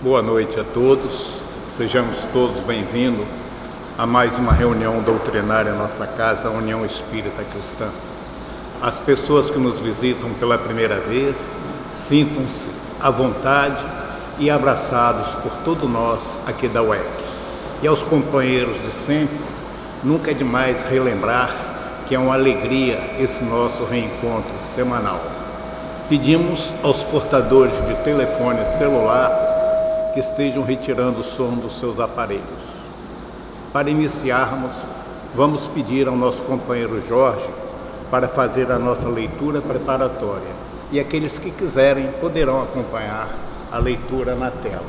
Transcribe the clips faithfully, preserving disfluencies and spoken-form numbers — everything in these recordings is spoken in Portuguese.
Boa noite a todos, sejamos todos bem-vindos a mais uma reunião doutrinária em nossa casa, a União Espírita Cristã. As pessoas que nos visitam pela primeira vez, sintam-se à vontade e abraçados por todos nós aqui da U E C. E aos companheiros de sempre, nunca é demais relembrar que é uma alegria esse nosso reencontro semanal. Pedimos aos portadores de telefone celular que estejam retirando o som dos seus aparelhos. Para iniciarmos, vamos pedir ao nosso companheiro Jorge para fazer a nossa leitura preparatória. E aqueles que quiserem poderão acompanhar a leitura na tela.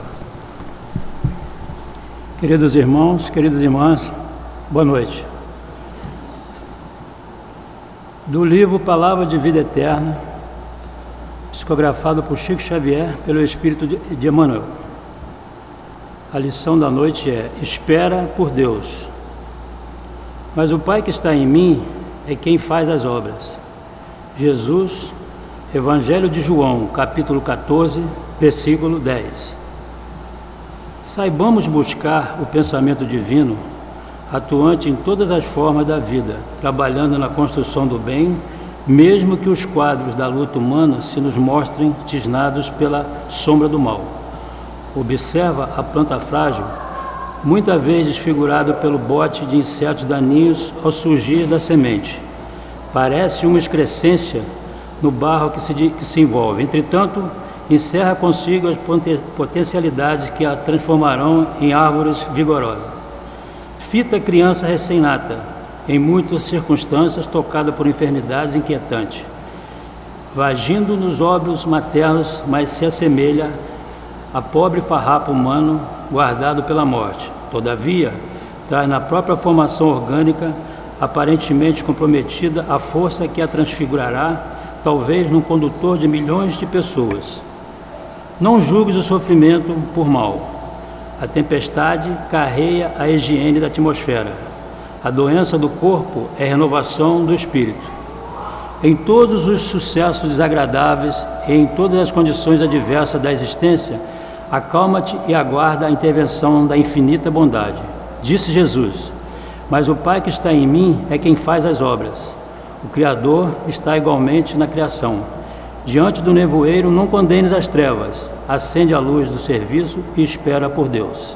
Queridos irmãos, queridas irmãs, boa noite. Do livro Palavra de Vida Eterna, psicografado por Chico Xavier, pelo Espírito de Emmanuel. A lição da noite é: espera por Deus. Mas o Pai que está em mim é quem faz as obras. Jesus, Evangelho de João, capítulo quatorze, versículo dez. Saibamos buscar o pensamento divino, atuante em todas as formas da vida, trabalhando na construção do bem, mesmo que os quadros da luta humana se nos mostrem tisnados pela sombra do mal. Observa a planta frágil, muitas vezes desfigurada pelo bote de insetos daninhos ao surgir da semente. Parece uma excrescência no barro que se, que se envolve. Entretanto, encerra consigo as potencialidades que a transformarão em árvores vigorosas. Fita criança recém-nata, em muitas circunstâncias tocada por enfermidades inquietantes, vagindo nos óvulos maternos, mas se assemelha a pobre farrapo humano guardado pela morte. Todavia, traz na própria formação orgânica, aparentemente comprometida, a força que a transfigurará, talvez num condutor de milhões de pessoas. Não julgues o sofrimento por mal. A tempestade carreia a higiene da atmosfera. A doença do corpo é renovação do espírito. Em todos os sucessos desagradáveis e em todas as condições adversas da existência, acalma-te e aguarda a intervenção da infinita bondade. Disse Jesus: mas o Pai que está em mim é quem faz as obras. O Criador está igualmente na criação. Diante do nevoeiro não condenes as trevas, acende a luz do serviço e espera por Deus.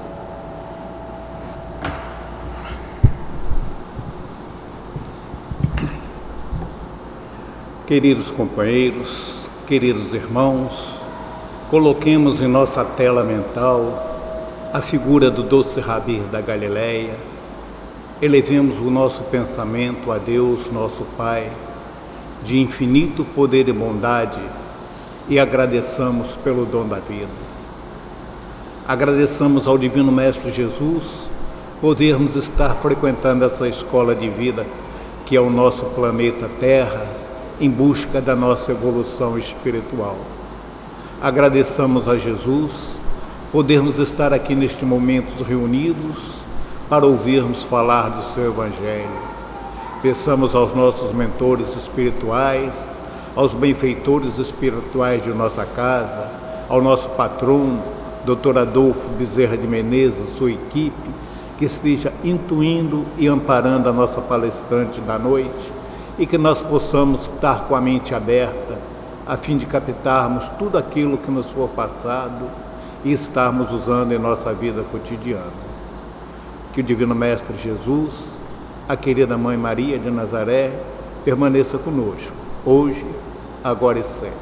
Queridos companheiros, queridos irmãos, coloquemos em nossa tela mental a figura do doce Rabi da Galileia, elevemos o nosso pensamento a Deus, nosso Pai, de infinito poder e bondade, e agradeçamos pelo dom da vida. Agradeçamos ao Divino Mestre Jesus podermos estar frequentando essa escola de vida que é o nosso planeta Terra, em busca da nossa evolução espiritual. Agradeçamos a Jesus podermos estar aqui neste momento reunidos para ouvirmos falar do seu Evangelho. Peçamos aos nossos mentores espirituais, aos benfeitores espirituais de nossa casa, ao nosso patrono, doutor Adolfo Bezerra de Menezes, sua equipe, que esteja intuindo e amparando a nossa palestrante da noite, e que nós possamos estar com a mente aberta, a fim de captarmos tudo aquilo que nos for passado e estarmos usando em nossa vida cotidiana. Que o Divino Mestre Jesus, a querida Mãe Maria de Nazaré, permaneça conosco, hoje, agora e sempre.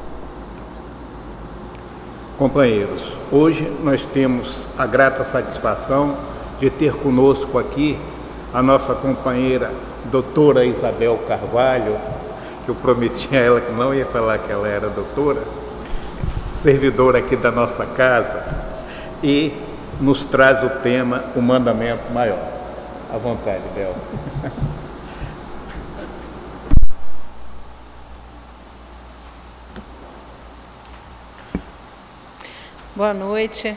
Companheiros, hoje nós temos a grata satisfação de ter conosco aqui a nossa companheira doutora Isabel Carvalho, que eu prometi a ela que não ia falar que ela era doutora, servidora aqui da nossa casa, e nos traz o tema, o mandamento maior. À vontade, Bel. Boa noite.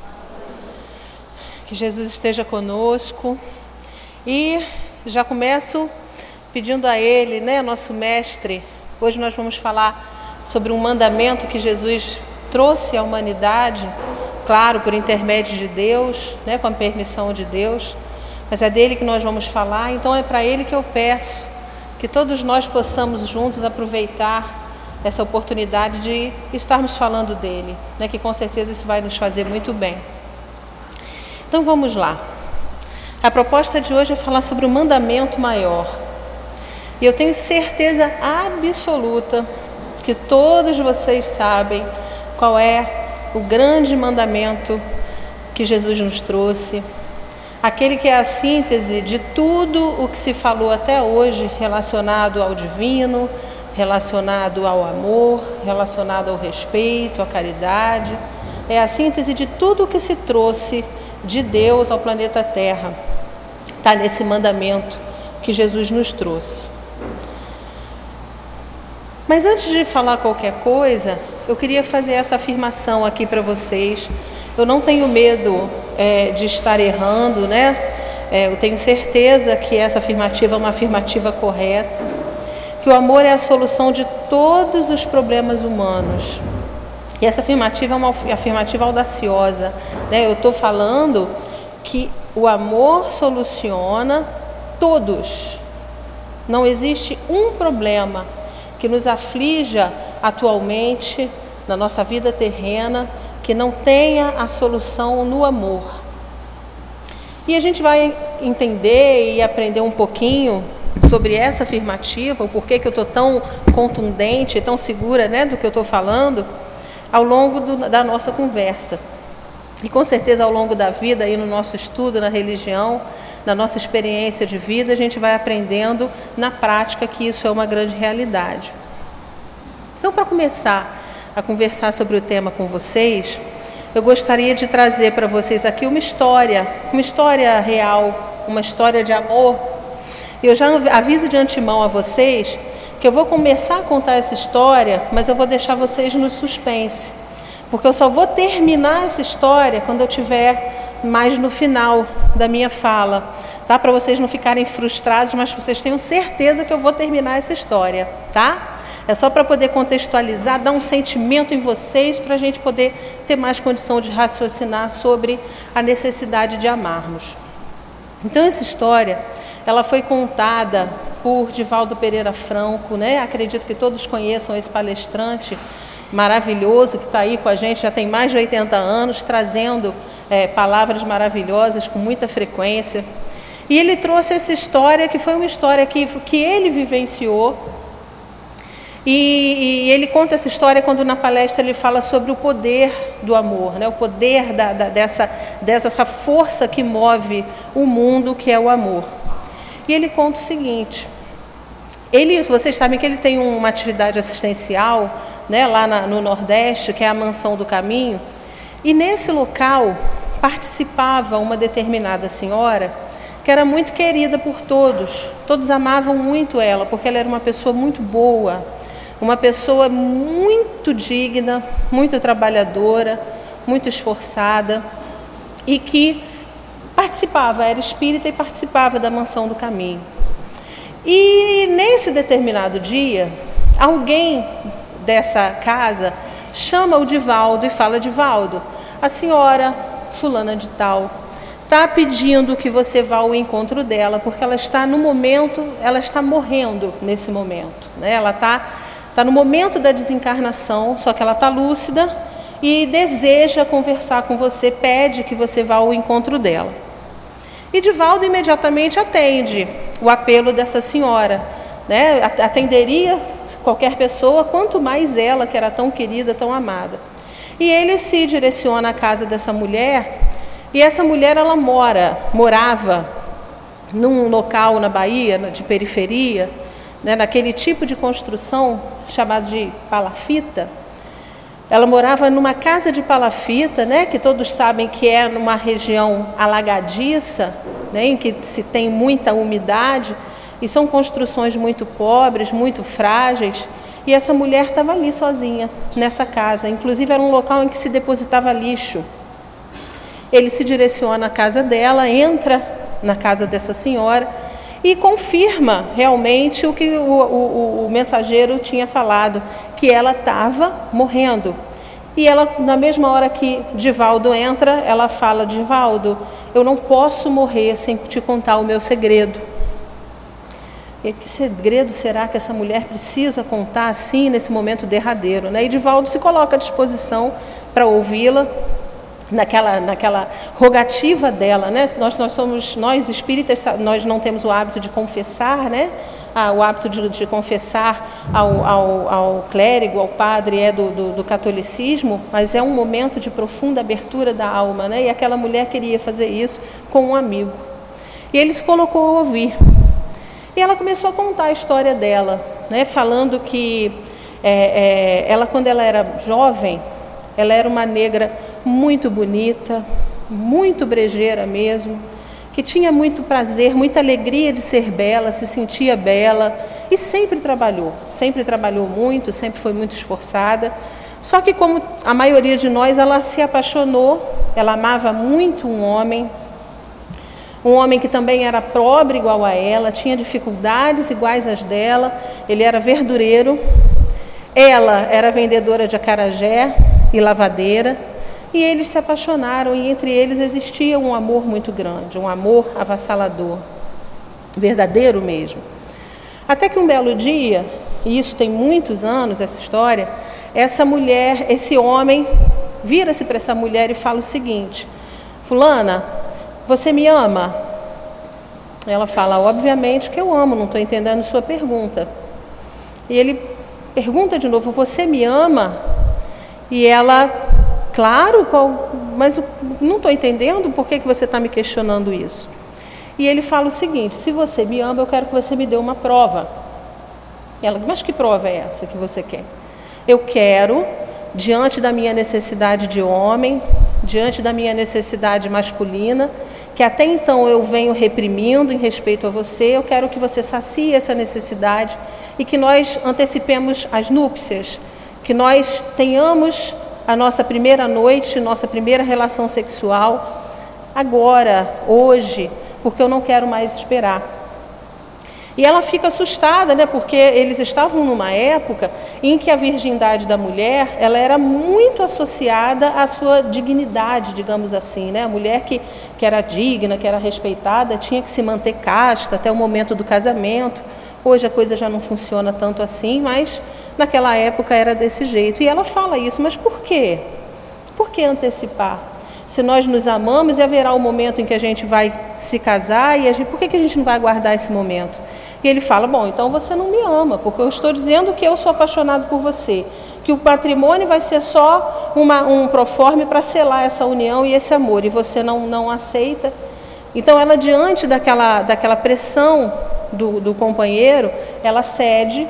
Que Jesus esteja conosco. E já começo pedindo a Ele, né, nosso mestre. Hoje nós vamos falar sobre um mandamento que Jesus trouxe à humanidade claro, por intermédio de Deus, né, com a permissão de Deus, mas é dele que nós vamos falar, então é para ele que eu peço que todos nós possamos juntos aproveitar essa oportunidade de estarmos falando dele, né, que com certeza isso vai nos fazer muito bem. Então vamos lá. A proposta de hoje é falar sobre o mandamento maior. E eu tenho certeza absoluta que todos vocês sabem qual é o grande mandamento que Jesus nos trouxe, aquele que é a síntese de tudo o que se falou até hoje relacionado ao divino, relacionado ao amor, relacionado ao respeito, à caridade. É a síntese de tudo o que se trouxe de Deus ao planeta Terra. Está nesse mandamento que Jesus nos trouxe. Mas antes de falar qualquer coisa, eu queria fazer essa afirmação aqui para vocês. Eu não tenho medo é, de estar errando, né? É, eu tenho certeza que essa afirmativa é uma afirmativa correta, que o amor é a solução de todos os problemas humanos. E essa afirmativa é uma afirmativa audaciosa, né? Eu estou falando que o amor soluciona todos. Não existe um problema que nos aflija atualmente na nossa vida terrena que não tenha a solução no amor. E a gente vai entender e aprender um pouquinho sobre essa afirmativa, o porquê que eu estou tão contundente, tão segura, né, do que eu estou falando, ao longo do, da nossa conversa. E com certeza ao longo da vida, aí no nosso estudo na religião, na nossa experiência de vida, a gente vai aprendendo na prática que isso é uma grande realidade. Então, para começar a conversar sobre o tema com vocês, eu gostaria de trazer para vocês aqui uma história, uma história real, uma história de amor. Eu já aviso de antemão a vocês que eu vou começar a contar essa história, mas eu vou deixar vocês no suspense, porque eu só vou terminar essa história quando eu tiver mais no final da minha fala, tá? Para vocês não ficarem frustrados, mas vocês tenham certeza que eu vou terminar essa história, tá? É só para poder contextualizar, dar um sentimento em vocês, para a gente poder ter mais condição de raciocinar sobre a necessidade de amarmos. Então, essa história, ela foi contada por Divaldo Pereira Franco, né? Acredito que todos conheçam esse palestrante maravilhoso que está aí com a gente, já tem mais de oitenta anos, trazendo é, palavras maravilhosas com muita frequência. E ele trouxe essa história, que foi uma história que, que ele vivenciou, e, e ele conta essa história quando na palestra ele fala sobre o poder do amor, né? O poder da, da, dessa, dessa força que move o mundo, que é o amor. E ele conta o seguinte: ele, vocês sabem que ele tem uma atividade assistencial, né, lá na, no Nordeste, que é a Mansão do Caminho, e nesse local participava uma determinada senhora que era muito querida por todos, todos amavam muito ela, porque ela era uma pessoa muito boa, uma pessoa muito digna, muito trabalhadora, muito esforçada, e que participava, era espírita e participava da Mansão do Caminho. E nesse determinado dia, alguém dessa casa chama o Divaldo e fala: Divaldo, a senhora fulana de tal está pedindo que você vá ao encontro dela, porque ela está no momento, ela está morrendo nesse momento, né? Ela está tá no momento da desencarnação, só que ela está lúcida e deseja conversar com você, pede que você vá ao encontro dela. E Divaldo imediatamente atende o apelo dessa senhora, né? Atenderia qualquer pessoa, quanto mais ela, que era tão querida, tão amada. E ele se direciona à casa dessa mulher, e essa mulher, ela mora, morava num local na Bahia, de periferia, né, naquele tipo de construção chamado de palafita. Ela morava numa casa de palafita, né, que todos sabem que é numa região alagadiça, né, em que se tem muita umidade, e são construções muito pobres, muito frágeis, e essa mulher estava ali sozinha, nessa casa. Inclusive era um local em que se depositava lixo. Ele se direciona à casa dela, entra na casa dessa senhora e confirma realmente o que o, o, o mensageiro tinha falado, que ela estava morrendo. E ela, na mesma hora que Divaldo entra, ela fala: Divaldo, eu não posso morrer sem te contar o meu segredo. E que segredo será que essa mulher precisa contar assim, nesse momento derradeiro, né? E Divaldo se coloca à disposição para ouvi-la, naquela, naquela rogativa dela, né? Nós, nós somos, nós espíritas, nós não temos o hábito de confessar, né? Ah, o hábito de, de confessar ao, ao, ao clérigo, ao padre, é do, do, do catolicismo, mas é um momento de profunda abertura da alma, né? E aquela mulher queria fazer isso com um amigo. E ele se colocou a ouvir. E ela começou a contar a história dela, né? Falando que é, é, ela, quando ela era jovem, ela era uma negra muito bonita, muito brejeira mesmo, que tinha muito prazer, muita alegria de ser bela, se sentia bela e sempre trabalhou, sempre trabalhou muito, sempre foi muito esforçada. Só que, como a maioria de nós, ela se apaixonou, ela amava muito um homem, um homem que também era pobre igual a ela, tinha dificuldades iguais às dela, ele era verdureiro, ela era vendedora de acarajé e lavadeira, e eles se apaixonaram, e entre eles existia um amor muito grande, um amor avassalador, verdadeiro mesmo. Até que um belo dia, e isso tem muitos anos, essa história, essa mulher, esse homem, vira-se para essa mulher e fala o seguinte: fulana, você me ama? Ela fala: obviamente que eu amo, não estou entendendo sua pergunta. E ele pergunta de novo: você me ama? E ela: claro, qual, mas não estou entendendo, por que, que você está me questionando isso? E ele fala o seguinte: se você me ama, eu quero que você me dê uma prova. Ela: mas que prova é essa que você quer? Eu quero, diante da minha necessidade de homem, diante da minha necessidade masculina, que até então eu venho reprimindo em respeito a você, eu quero que você sacie essa necessidade e que nós antecipemos as núpcias, que nós tenhamos a nossa primeira noite, nossa primeira relação sexual, agora, hoje, porque eu não quero mais esperar. E ela fica assustada, né, porque eles estavam numa época em que a virgindade da mulher, ela era muito associada à sua dignidade, digamos assim, né? A mulher que, que era digna, que era respeitada, tinha que se manter casta até o momento do casamento. Hoje a coisa já não funciona tanto assim, mas naquela época era desse jeito. E ela fala isso: mas por quê? Por que antecipar? Se nós nos amamos, e haverá um momento em que a gente vai se casar, e a gente, por que, que a gente não vai aguardar esse momento? E ele fala: bom, então você não me ama, porque eu estou dizendo que eu sou apaixonado por você, que o matrimônio vai ser só uma, um proforme para selar essa união e esse amor, e você não, não aceita. Então ela, diante daquela, daquela pressão do, do companheiro, ela cede,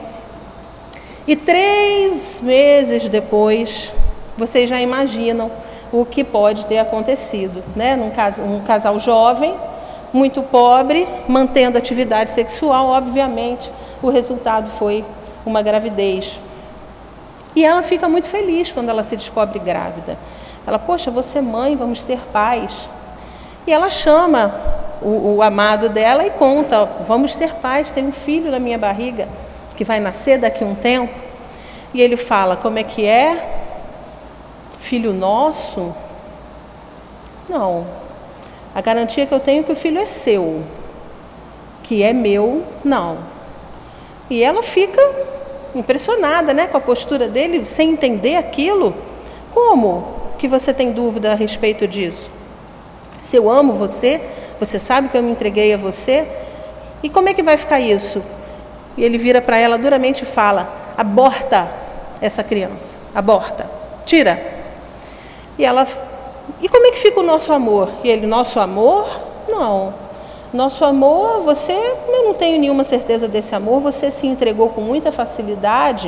e três meses depois, vocês já imaginam o que pode ter acontecido, né? Num casal, um casal jovem, muito pobre, mantendo atividade sexual, obviamente, o resultado foi uma gravidez. E ela fica muito feliz quando ela se descobre grávida. Ela: poxa, você é mãe, vamos ser pais. E ela chama o, o amado dela e conta: vamos ser pais, tem um filho na minha barriga que vai nascer daqui a um tempo. E ele fala: como é que é? Filho nosso? Não. A garantia que eu tenho é que o filho é seu. Que é meu, não. E ela fica impressionada, né, com a postura dele, sem entender aquilo. Como que você tem dúvida a respeito disso? Se eu amo você, você sabe que eu me entreguei a você? E como é que vai ficar isso? E ele vira para ela duramente e fala: aborta essa criança, aborta, tira. E ela: e como é que fica o nosso amor? E ele: nosso amor? Não. Nosso amor, você, eu não tenho nenhuma certeza desse amor, você se entregou com muita facilidade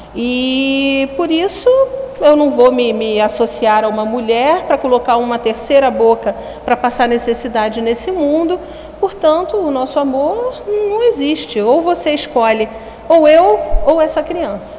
e por isso eu não vou me, me associar a uma mulher para colocar uma terceira boca para passar necessidade nesse mundo. Portanto, o nosso amor não existe. Ou você escolhe, ou eu, ou essa criança.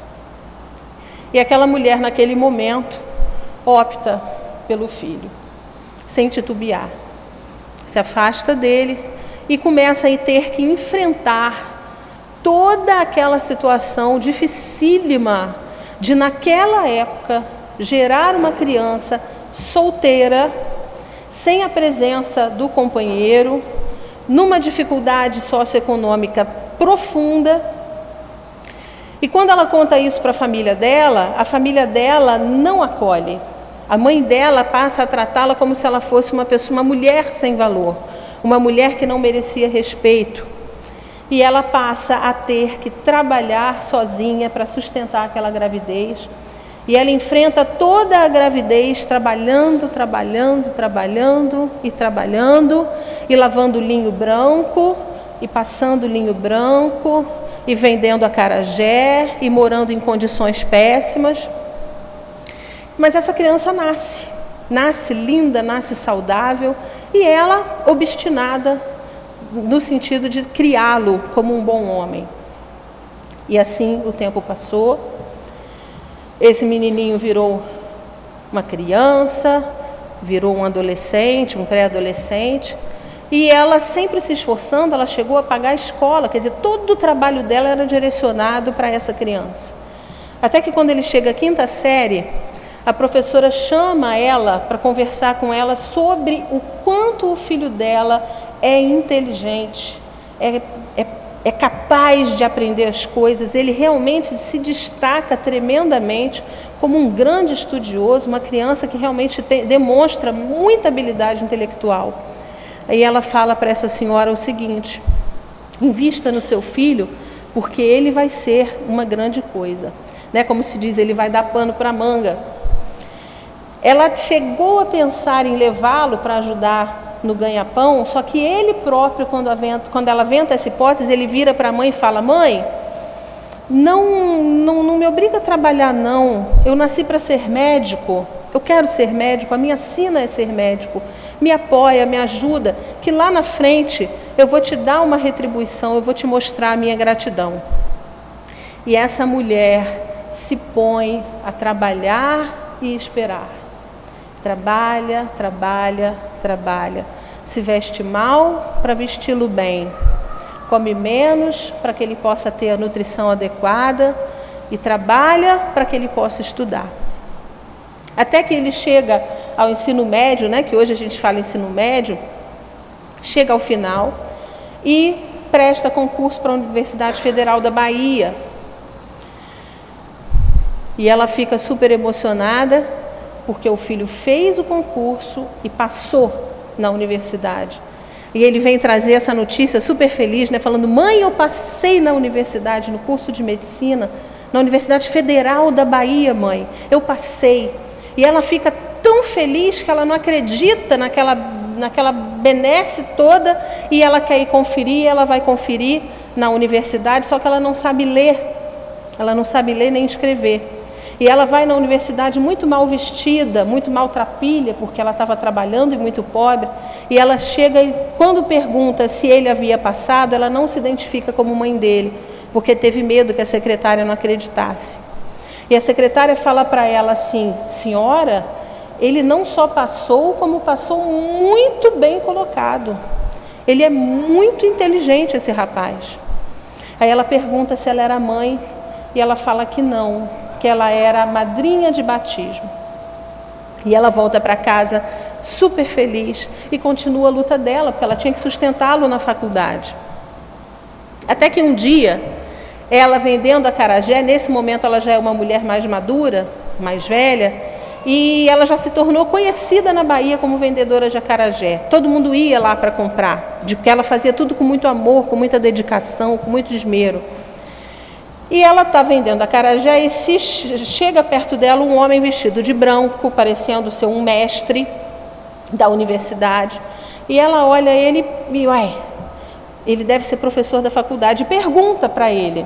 E aquela mulher, naquele momento, opta pelo filho, sem titubear. Se afasta dele e começa a ter que enfrentar toda aquela situação dificílima de, naquela época, gerar uma criança solteira, sem a presença do companheiro, numa dificuldade socioeconômica profunda. E quando ela conta isso para a família dela, a família dela não acolhe. A mãe dela passa a tratá-la como se ela fosse uma pessoa, uma mulher sem valor, uma mulher que não merecia respeito. E ela passa a ter que trabalhar sozinha para sustentar aquela gravidez. E ela enfrenta toda a gravidez trabalhando, trabalhando, trabalhando e trabalhando, e lavando linho branco, e passando linho branco, e vendendo acarajé, e morando em condições péssimas. Mas essa criança nasce, nasce linda, nasce saudável, e ela obstinada no sentido de criá-lo como um bom homem. E assim o tempo passou. Esse menininho virou uma criança, virou um adolescente, um pré-adolescente, e ela sempre se esforçando, ela chegou a pagar a escola, quer dizer, todo o trabalho dela era direcionado para essa criança. Até que quando ele chega à quinta série, a professora chama ela para conversar com ela sobre o quanto o filho dela é inteligente, é, é é capaz de aprender as coisas, ele realmente se destaca tremendamente como um grande estudioso, uma criança que realmente tem, demonstra muita habilidade intelectual. Aí ela fala para essa senhora o seguinte: invista no seu filho, porque ele vai ser uma grande coisa. Né? Como se diz, ele vai dar pano para a manga. Ela chegou a pensar em levá-lo para ajudar no ganha-pão, só que ele próprio, quando, aventa, quando ela aventa essa hipótese, ele vira para a mãe e fala: mãe, não, não, não me obriga a trabalhar não, eu nasci para ser médico, eu quero ser médico, a minha sina é ser médico, me apoia, me ajuda, que lá na frente eu vou te dar uma retribuição, eu vou te mostrar a minha gratidão. E essa mulher se põe a trabalhar e esperar. Trabalha, trabalha, trabalha. Se veste mal para vesti-lo bem. Come menos para que ele possa ter a nutrição adequada e trabalha para que ele possa estudar. Até que ele chega ao ensino médio, né, que hoje a gente fala ensino médio, chega ao final e presta concurso para a Universidade Federal da Bahia. E ela fica super emocionada, porque o filho fez o concurso e passou na universidade. E ele vem trazer essa notícia super feliz, né, falando: mãe, eu passei na universidade, no curso de medicina, na Universidade Federal da Bahia, mãe, eu passei. E ela fica tão feliz que ela não acredita naquela, naquela benesse toda, e ela quer ir conferir, ela vai conferir na universidade, só que ela não sabe ler, ela não sabe ler nem escrever. E ela vai na universidade muito mal vestida, muito maltrapilha, porque ela estava trabalhando e muito pobre. E ela chega e, quando pergunta se ele havia passado, ela não se identifica como mãe dele, porque teve medo que a secretária não acreditasse. E a secretária fala para ela assim: senhora, ele não só passou, como passou muito bem colocado. Ele é muito inteligente, esse rapaz. Aí ela pergunta se ela era mãe, e ela fala que não, que ela era a madrinha de batismo. E ela volta para casa super feliz e continua a luta dela, porque ela tinha que sustentá-lo na faculdade. Até que um dia, ela vendendo acarajé, nesse momento ela já é uma mulher mais madura, mais velha, e ela já se tornou conhecida na Bahia como vendedora de acarajé. Todo mundo ia lá para comprar, porque ela fazia tudo com muito amor, com muita dedicação, com muito esmero. E ela está vendendo acarajé e se chega perto dela um homem vestido de branco, parecendo ser um mestre da universidade. E ela olha ele e, uai, ele deve ser professor da faculdade, e pergunta para ele: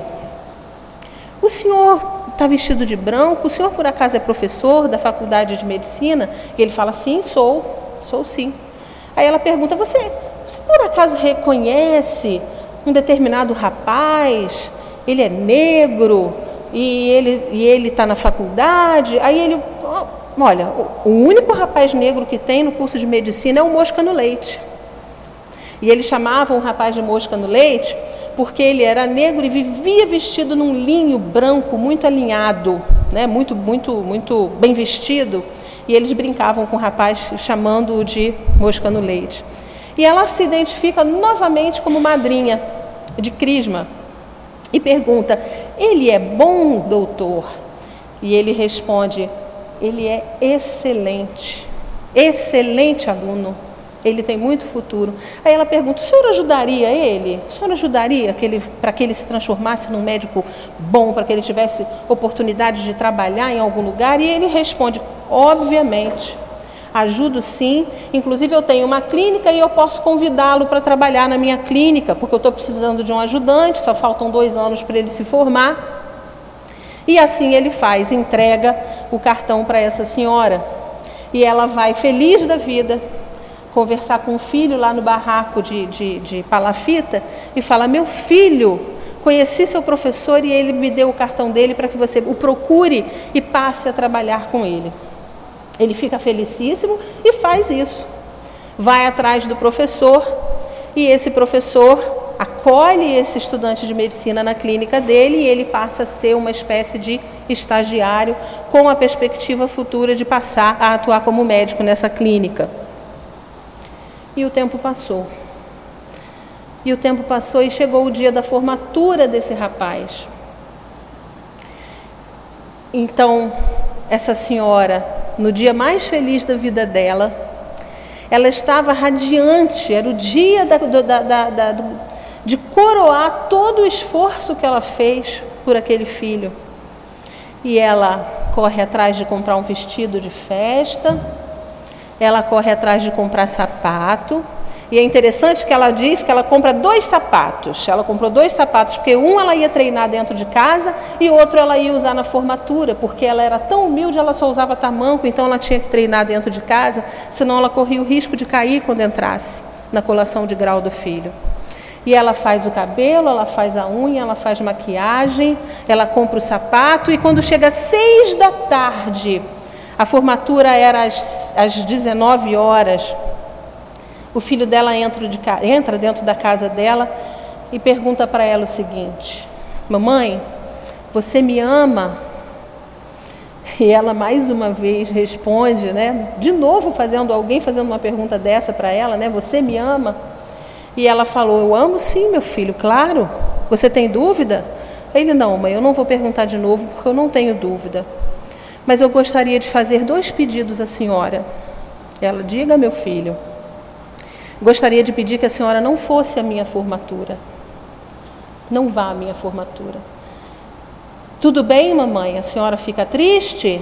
o senhor está vestido de branco? O senhor por acaso é professor da faculdade de medicina? E ele fala: sim, sou, sou sim. Aí ela pergunta: você, você por acaso reconhece um determinado rapaz? Ele é negro e ele e ele está na faculdade. Aí ele, olha, o único rapaz negro que tem no curso de medicina é o Mosca no Leite. E eles chamavam o rapaz de Mosca no Leite porque ele era negro e vivia vestido num linho branco muito alinhado. né, muito, muito, muito bem vestido, e eles brincavam com o rapaz, chamando-o de mosca no leite. E ela se identifica novamente como madrinha de Crisma e pergunta: ele é bom, doutor? E ele responde: ele é excelente, excelente aluno, ele tem muito futuro. Aí ela pergunta: o senhor ajudaria ele? O senhor ajudaria que ele, para que ele se transformasse num médico bom, para que ele tivesse oportunidade de trabalhar em algum lugar? E ele responde: obviamente, ajudo sim, inclusive eu tenho uma clínica e eu posso convidá-lo para trabalhar na minha clínica, porque eu estou precisando de um ajudante, só faltam dois anos para ele se formar. E assim ele faz, entrega o cartão para essa senhora. E ela vai feliz da vida conversar com o filho lá no barraco de, de, de palafita e fala: meu filho, conheci seu professor e ele me deu o cartão dele para que você o procure e passe a trabalhar com ele. Ele fica felicíssimo e faz isso. Vai atrás do professor e esse professor acolhe esse estudante de medicina na clínica dele e ele passa a ser uma espécie de estagiário com a perspectiva futura de passar a atuar como médico nessa clínica. E o tempo passou. E o tempo passou e chegou o dia da formatura desse rapaz. Então, essa senhora, no dia mais feliz da vida dela, ela estava radiante, era o dia da, da, da, da, de coroar todo o esforço que ela fez por aquele filho. E ela corre atrás de comprar um vestido de festa, ela corre atrás de comprar sapato. E é interessante que ela diz que ela compra dois sapatos. Ela comprou dois sapatos, porque um ela ia treinar dentro de casa e o outro ela ia usar na formatura, porque ela era tão humilde, ela só usava tamanco, então ela tinha que treinar dentro de casa, senão ela corria o risco de cair quando entrasse na colação de grau do filho. E ela faz o cabelo, ela faz a unha, ela faz maquiagem, ela compra o sapato e quando chega às seis da tarde, a formatura era às, às dezenove horas, o filho dela entra, de, entra dentro da casa dela e pergunta para ela o seguinte: mamãe, você me ama? E ela mais uma vez responde, né, de novo fazendo, alguém fazendo uma pergunta dessa para ela, né, você me ama? E ela falou: eu amo sim, meu filho, claro. Você tem dúvida? Ele: não, mãe, eu não vou perguntar de novo porque eu não tenho dúvida. Mas eu gostaria de fazer dois pedidos à senhora. Ela: diga, meu filho. Gostaria de pedir que a senhora não fosse à minha formatura. Não vá à minha formatura. Tudo bem, mamãe? A senhora fica triste?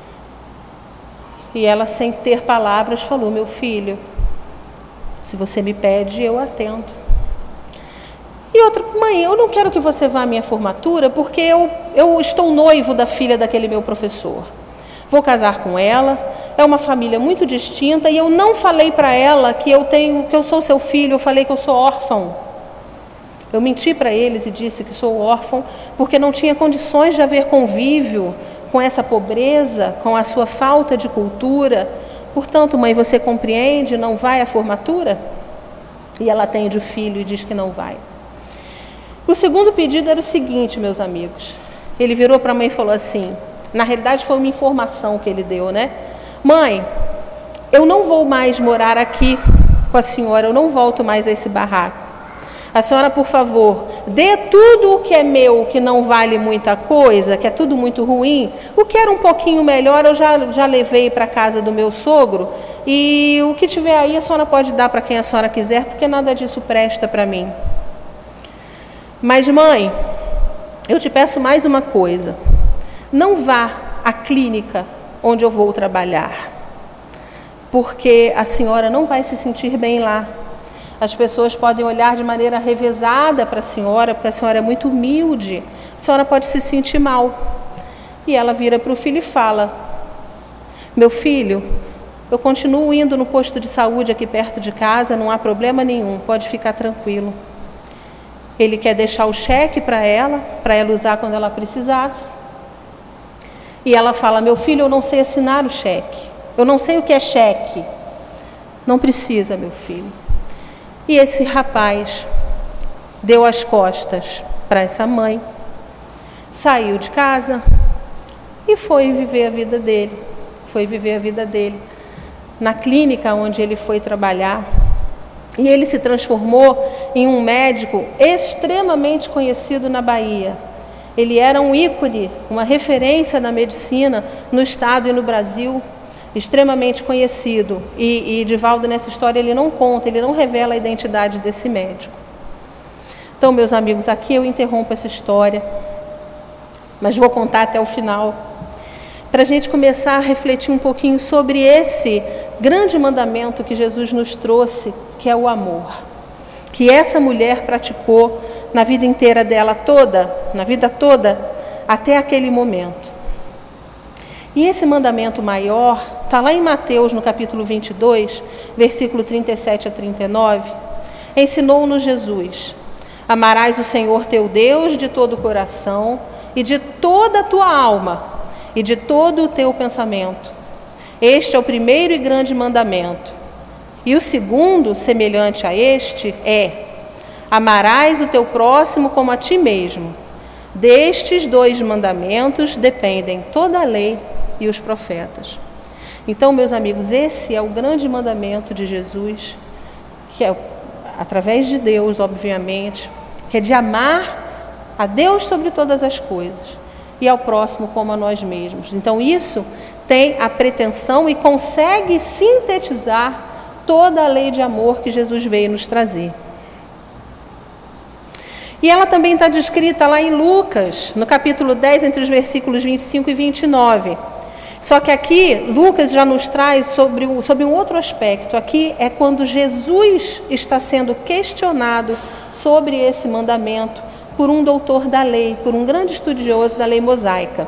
E ela, sem ter palavras, falou: meu filho, se você me pede, eu atendo. E outra: mãe, eu não quero que você vá à minha formatura porque eu, eu estou noivo da filha daquele meu professor. Vou casar com ela, é uma família muito distinta e eu não falei para ela que eu tenho, que eu sou seu filho, eu falei que eu sou órfão. Eu menti para eles e disse que sou órfão porque não tinha condições de haver convívio com essa pobreza, com a sua falta de cultura. Portanto, mãe, você compreende, não vai à formatura? E ela atende o filho e diz que não vai. O segundo pedido era o seguinte, meus amigos. Ele virou para a mãe e falou assim, na realidade foi uma informação que ele deu, né? Mãe, eu não vou mais morar aqui com a senhora, eu não volto mais a esse barraco. A senhora, por favor, dê tudo o que é meu, que não vale muita coisa, que é tudo muito ruim. O que era um pouquinho melhor, eu já, já levei para a casa do meu sogro. E o que tiver aí, a senhora pode dar para quem a senhora quiser, porque nada disso presta para mim. Mas, mãe, eu te peço mais uma coisa. Não vá à clínica onde eu vou trabalhar, porque a senhora não vai se sentir bem lá. As pessoas podem olhar de maneira revezada para a senhora, porque a senhora é muito humilde. A senhora pode se sentir mal. E ela vira para o filho e fala, meu filho, eu continuo indo no posto de saúde aqui perto de casa, não há problema nenhum, pode ficar tranquilo. Ele quer deixar o cheque para ela, para ela usar quando ela precisasse. E ela fala, meu filho, eu não sei assinar o cheque. Eu não sei o que é cheque. Não precisa, meu filho. E esse rapaz deu as costas para essa mãe, saiu de casa e foi viver a vida dele. Foi viver a vida dele na clínica onde ele foi trabalhar. E ele se transformou em um médico extremamente conhecido na Bahia. Ele era um ícone, uma referência na medicina no estado e no Brasil, extremamente conhecido. E, e Divaldo, nessa história, ele não conta, ele não revela a identidade desse médico. Então, meus amigos, aqui eu interrompo essa história, mas vou contar até o final, para a gente começar a refletir um pouquinho sobre esse grande mandamento que Jesus nos trouxe, que é o amor, que essa mulher praticou na vida inteira dela toda, na vida toda, até aquele momento. E esse mandamento maior está lá em Mateus, no capítulo vinte e dois, versículo trinta e sete a trinta e nove, ensinou-nos Jesus: amarás o Senhor teu Deus de todo o coração e de toda a tua alma e de todo o teu pensamento. Este é o primeiro e grande mandamento. E o segundo, semelhante a este, é: amarás o teu próximo como a ti mesmo. Destes dois mandamentos dependem toda a lei e os profetas. Então, meus amigos, esse é o grande mandamento de Jesus, que é através de Deus, obviamente, que é de amar a Deus sobre todas as coisas e ao próximo como a nós mesmos. Então, isso tem a pretensão e consegue sintetizar toda a lei de amor que Jesus veio nos trazer. E ela também está descrita lá em Lucas, no capítulo dez, entre os versículos vinte e cinco e vinte e nove. Só que aqui, Lucas já nos traz sobre um, sobre um outro aspecto. Aqui é quando Jesus está sendo questionado sobre esse mandamento por um doutor da lei, por um grande estudioso da lei mosaica.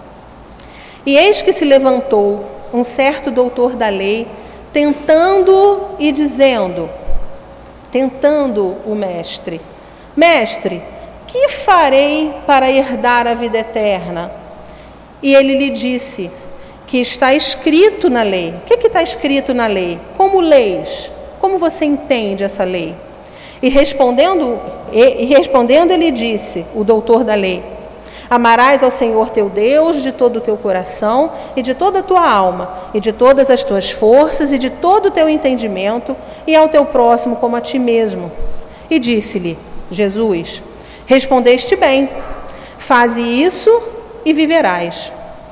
E eis que se levantou um certo doutor da lei, tentando e dizendo, tentando o mestre: Mestre, que farei para herdar a vida eterna? E ele lhe disse que está escrito na lei. O que, que está escrito na lei? Como leis? Como você entende essa lei? E respondendo, e, e respondendo ele disse, o doutor da lei: amarás ao Senhor teu Deus de todo o teu coração e de toda a tua alma e de todas as tuas forças e de todo o teu entendimento, e ao teu próximo como a ti mesmo. E disse-lhe Jesus: respondeste bem, faze isso e viverás.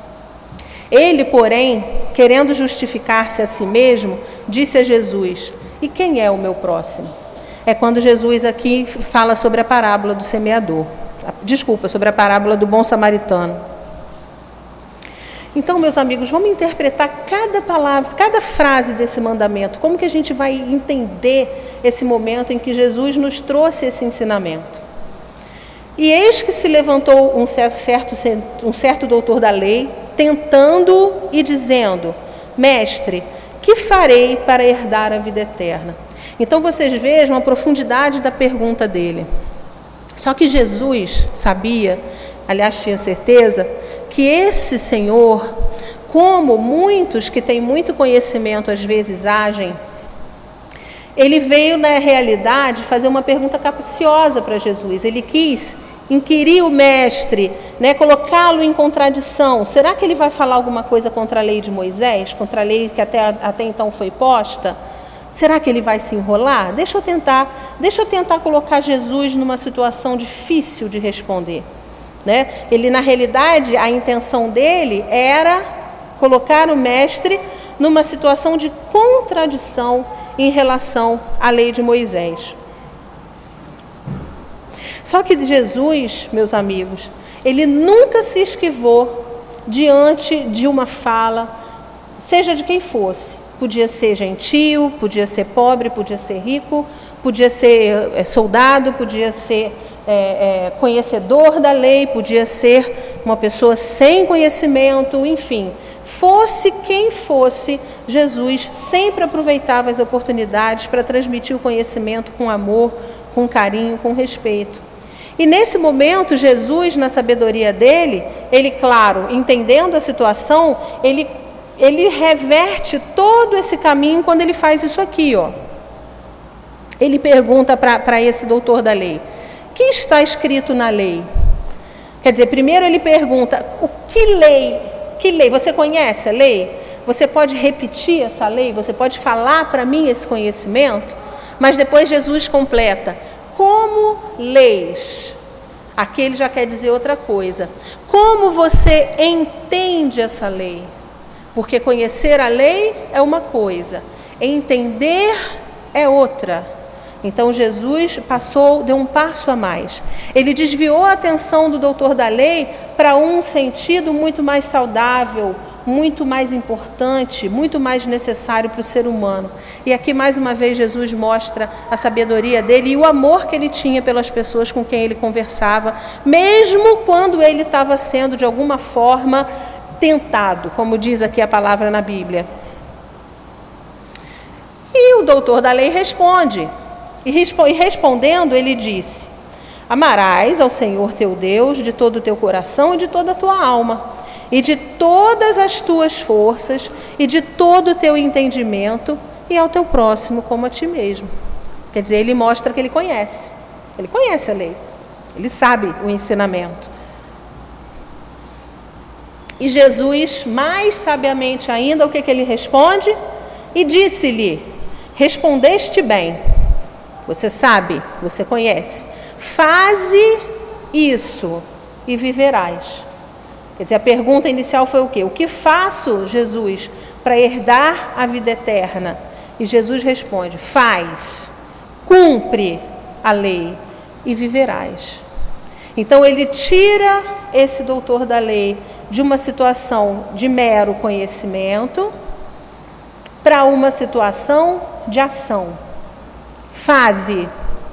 Ele, porém, querendo justificar-se a si mesmo, disse a Jesus: e quem é o meu próximo? É quando Jesus aqui fala sobre a parábola do semeador. Desculpa, sobre a parábola do bom samaritano. Então, meus amigos, vamos interpretar cada palavra, cada frase desse mandamento. Como que a gente vai entender esse momento em que Jesus nos trouxe esse ensinamento? E eis que se levantou um certo, certo, um certo doutor da lei, tentando e dizendo: Mestre, que farei para herdar a vida eterna? Então vocês vejam a profundidade da pergunta dele. Só que Jesus sabia, aliás tinha certeza, que esse Senhor, como muitos que têm muito conhecimento às vezes agem, ele veio na realidade fazer uma pergunta capciosa para Jesus. Ele quis inquirir o mestre, né, colocá-lo em contradição. Será que ele vai falar alguma coisa contra a lei de Moisés, contra a lei que até, até então foi posta? Será que ele vai se enrolar? Deixa eu tentar, deixa eu tentar colocar Jesus numa situação difícil de responder, né? Ele, na realidade, a intenção dele era colocar o mestre numa situação de contradição em relação à lei de Moisés. Só que Jesus, meus amigos, ele nunca se esquivou diante de uma fala, seja de quem fosse. Podia ser gentil, podia ser pobre, podia ser rico, podia ser é, soldado, podia ser é, é, conhecedor da lei, podia ser uma pessoa sem conhecimento, enfim. Fosse quem fosse, Jesus sempre aproveitava as oportunidades para transmitir o conhecimento com amor, com carinho, com respeito. E nesse momento, Jesus, na sabedoria dele, ele, claro, entendendo a situação, ele Ele reverte todo esse caminho quando ele faz isso aqui, ó. Ele pergunta para esse doutor da lei: que está escrito na lei? Quer dizer, primeiro ele pergunta: o que lei Que lei? Você conhece a lei? Você pode repetir essa lei? Você pode falar para mim esse conhecimento? Mas depois Jesus completa: como leis? Aqui ele já quer dizer outra coisa. Como você entende essa lei? Porque conhecer a lei é uma coisa, entender é outra. Então Jesus passou, deu um passo a mais. Ele desviou a atenção do doutor da lei para um sentido muito mais saudável, muito mais importante, muito mais necessário para o ser humano. E aqui mais uma vez Jesus mostra a sabedoria dele e o amor que ele tinha pelas pessoas com quem ele conversava, mesmo quando ele estava sendo de alguma forma tentado, como diz aqui a palavra na Bíblia. E o doutor da lei responde, e, respo- e respondendo ele disse: amarás ao Senhor teu Deus de todo o teu coração e de toda a tua alma, e de todas as tuas forças, e de todo o teu entendimento, e ao teu próximo como a ti mesmo. Quer dizer, ele mostra que ele conhece, ele conhece a lei, ele sabe o ensinamento. E Jesus, mais sabiamente ainda, o que, que ele responde? E disse-lhe: respondeste bem, você sabe, você conhece, faze isso e viverás. Quer dizer, a pergunta inicial foi o quê? O que faço, Jesus, para herdar a vida eterna? E Jesus responde: faz, cumpre a lei e viverás. Então ele tira esse doutor da lei de uma situação de mero conhecimento para uma situação de ação. Faze,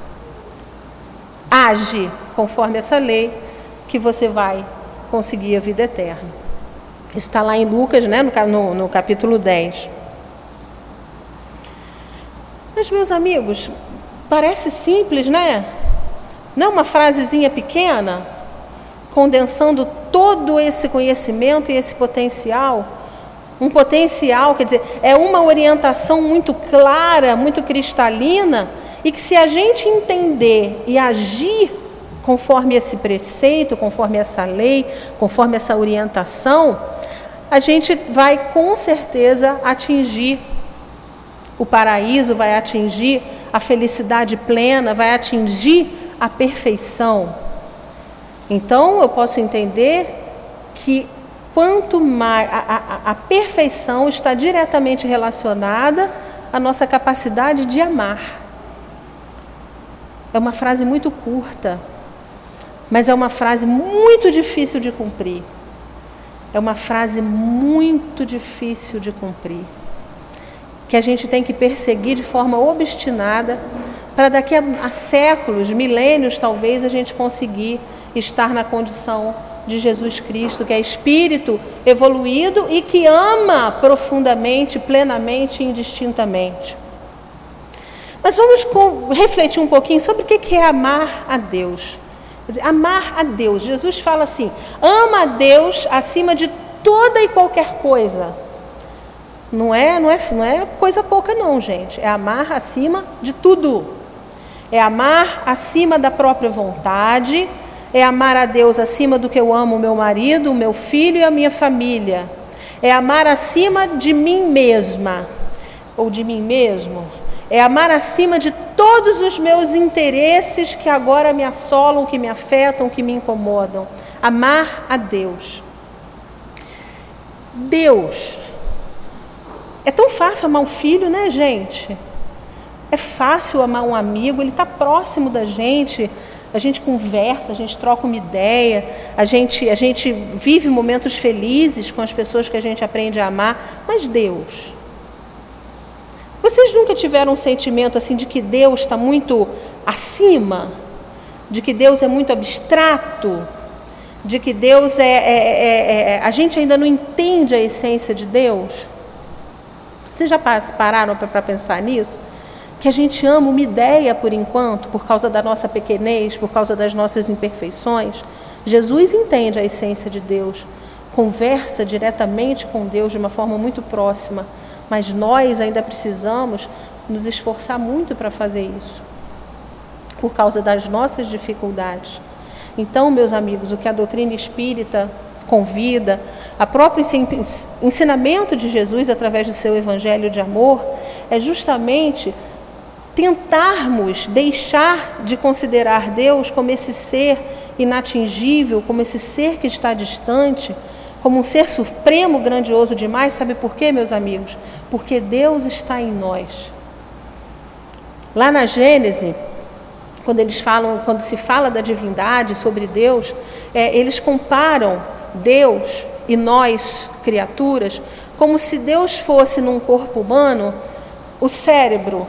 age conforme essa lei, que você vai conseguir a vida eterna. Isso está lá em Lucas, né, no, no, no capítulo dez. Mas, meus amigos, parece simples, né? Não é uma frasezinha pequena, condensando todo esse conhecimento e esse potencial. Um potencial, quer dizer, é uma orientação muito clara, muito cristalina, e que se a gente entender e agir conforme esse preceito, conforme essa lei, conforme essa orientação, a gente vai com certeza atingir o paraíso, vai atingir a felicidade plena, vai atingir a perfeição. Então eu posso entender que quanto mais a, a, a perfeição está diretamente relacionada à nossa capacidade de amar. É uma frase muito curta, mas é uma frase muito difícil de cumprir. É uma frase muito difícil de cumprir, que a gente tem que perseguir de forma obstinada, para daqui a, a séculos, milênios talvez, a gente conseguir estar na condição de Jesus Cristo, que é espírito evoluído e que ama profundamente, plenamente e indistintamente. Mas vamos com, refletir um pouquinho sobre o que é amar a Deus. Quer dizer, amar a Deus. Jesus fala assim: ama a Deus acima de toda e qualquer coisa. Não é, não é, não é coisa pouca não, gente. É amar acima de tudo. É amar acima da própria vontade. É amar a Deus acima do que eu amo o meu marido, o meu filho e a minha família. É amar acima de mim mesma, ou de mim mesmo. É amar acima de todos os meus interesses que agora me assolam, que me afetam, que me incomodam. Amar a Deus. Deus. É tão fácil amar um filho, né, gente? É fácil amar um amigo, ele está próximo da gente. A gente conversa, a gente troca uma ideia, a gente, a gente vive momentos felizes com as pessoas que a gente aprende a amar. Mas Deus, vocês nunca tiveram um sentimento assim de que Deus está muito acima? De que Deus é muito abstrato? De que Deus é, é, é, é... A gente ainda não entende a essência de Deus? Vocês já pararam para pensar nisso? Que a gente ama uma ideia por enquanto, por causa da nossa pequenez, por causa das nossas imperfeições. Jesus entende a essência de Deus, conversa diretamente com Deus de uma forma muito próxima, mas nós ainda precisamos nos esforçar muito para fazer isso, por causa das nossas dificuldades. Então, meus amigos, o que a doutrina espírita convida, a próprio ensinamento de Jesus através do seu evangelho de amor, é justamente tentarmos deixar de considerar Deus como esse ser inatingível, como esse ser que está distante, como um ser supremo, grandioso demais. Sabe por quê, meus amigos? Porque Deus está em nós. Lá na Gênesis, quando eles falam, quando se fala da divindade sobre Deus, é, eles comparam Deus e nós, criaturas, como se Deus fosse num corpo humano, o cérebro,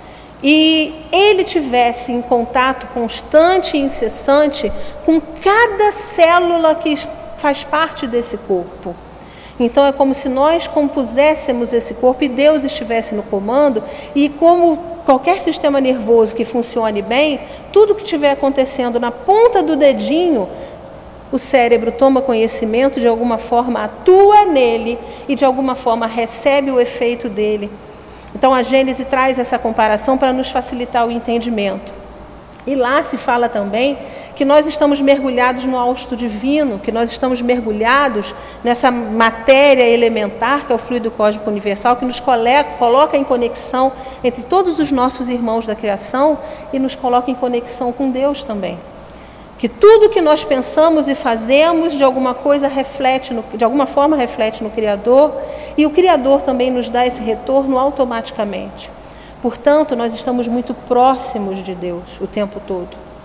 e ele tivesse em contato constante e incessante com cada célula que faz parte desse corpo. Então é como se nós compuséssemos esse corpo e Deus estivesse no comando, e como qualquer sistema nervoso que funcione bem, tudo que estiver acontecendo na ponta do dedinho, o cérebro toma conhecimento, de alguma forma atua nele e de alguma forma recebe o efeito dele. Então a Gênese traz essa comparação para nos facilitar o entendimento. E lá se fala também que nós estamos mergulhados no hausto divino, que nós estamos mergulhados nessa matéria elementar, que é o fluido cósmico universal, que nos coloca em conexão entre todos os nossos irmãos da criação e nos coloca em conexão com Deus também. Que tudo que nós pensamos e fazemos, de alguma coisa reflete, no, de alguma forma reflete no Criador, e o Criador também nos dá esse retorno automaticamente. Portanto, nós estamos muito próximos de Deus o tempo todo.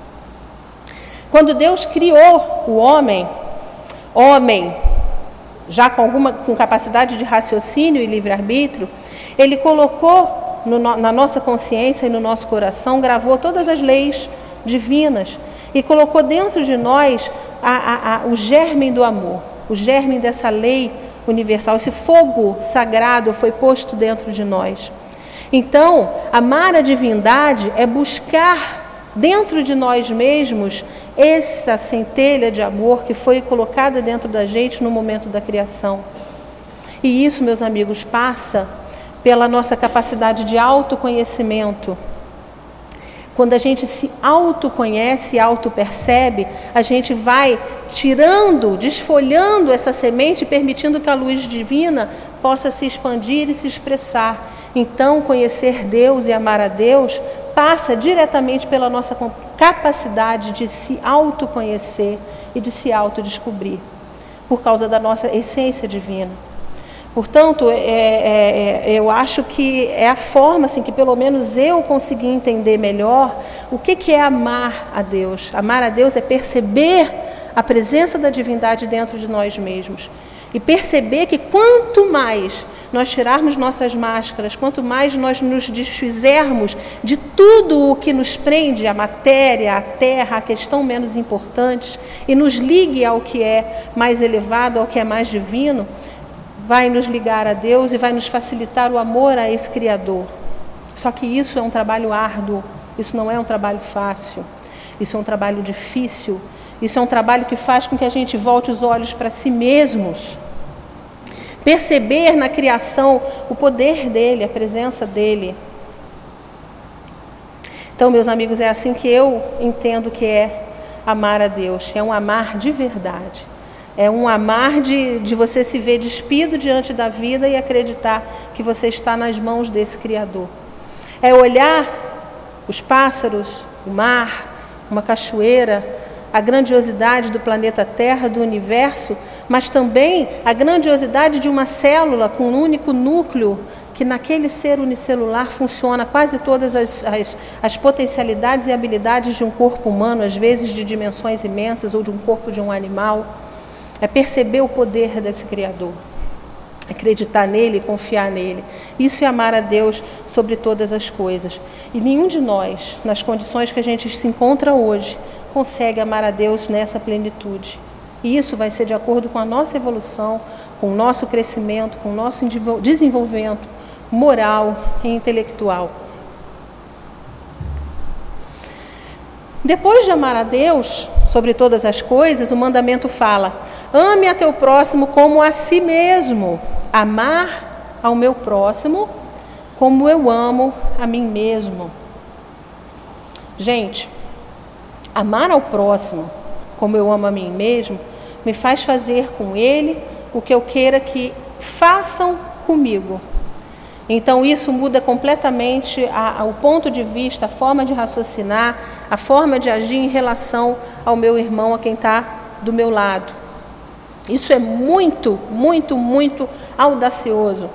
Quando Deus criou o homem, homem, já com alguma com capacidade de raciocínio e livre-arbítrio, Ele colocou no, na nossa consciência e no nosso coração, gravou todas as leis divinas e colocou dentro de nós a, a, a, o germe do amor, o germe dessa lei universal. Esse fogo sagrado foi posto dentro de nós. Então, amar a divindade é buscar dentro de nós mesmos essa centelha de amor que foi colocada dentro da gente no momento da criação. E isso, meus amigos, passa pela nossa capacidade de autoconhecimento. Quando a gente se autoconhece e autopercebe, a gente vai tirando, desfolhando essa semente, permitindo que a luz divina possa se expandir e se expressar. Então, conhecer Deus e amar a Deus passa diretamente pela nossa capacidade de se autoconhecer e de se autodescobrir, por causa da nossa essência divina. Portanto, é, é, é, eu acho que é a forma assim, que pelo menos eu consegui entender melhor o que, que é amar a Deus. Amar a Deus é perceber a presença da divindade dentro de nós mesmos. E perceber que quanto mais nós tirarmos nossas máscaras, quanto mais nós nos desfizermos de tudo o que nos prende, a matéria, a terra, a questão menos importante, e nos ligue ao que é mais elevado, ao que é mais divino, vai nos ligar a Deus e vai nos facilitar o amor a esse Criador. Só que isso é um trabalho árduo, isso não é um trabalho fácil, isso é um trabalho difícil, isso é um trabalho que faz com que a gente volte os olhos para si mesmos, perceber na criação o poder dele, a presença dele. Então, meus amigos, é assim que eu entendo que é amar a Deus, é um amar de verdade. É um amar de, de você se ver despido diante da vida e acreditar que você está nas mãos desse Criador. É olhar os pássaros, o mar, uma cachoeira, a grandiosidade do planeta Terra, do universo, mas também a grandiosidade de uma célula com um único núcleo, que naquele ser unicelular funciona quase todas as, as, as potencialidades e habilidades de um corpo humano, às vezes de dimensões imensas, ou de um corpo de um animal. É perceber o poder desse Criador, acreditar nele, confiar nele. Isso é amar a Deus sobre todas as coisas. E nenhum de nós, nas condições que a gente se encontra hoje, consegue amar a Deus nessa plenitude. E isso vai ser de acordo com a nossa evolução, com o nosso crescimento, com o nosso desenvolvimento moral e intelectual. Depois de amar a Deus sobre todas as coisas, o mandamento fala: ame a teu próximo como a si mesmo. Amar ao meu próximo como eu amo a mim mesmo. Gente, amar ao próximo como eu amo a mim mesmo me faz fazer com ele o que eu queira que façam comigo. Então isso muda completamente a, a, o ponto de vista, a forma de raciocinar, a forma de agir em relação ao meu irmão, a quem está do meu lado. Isso é muito, muito, muito audacioso.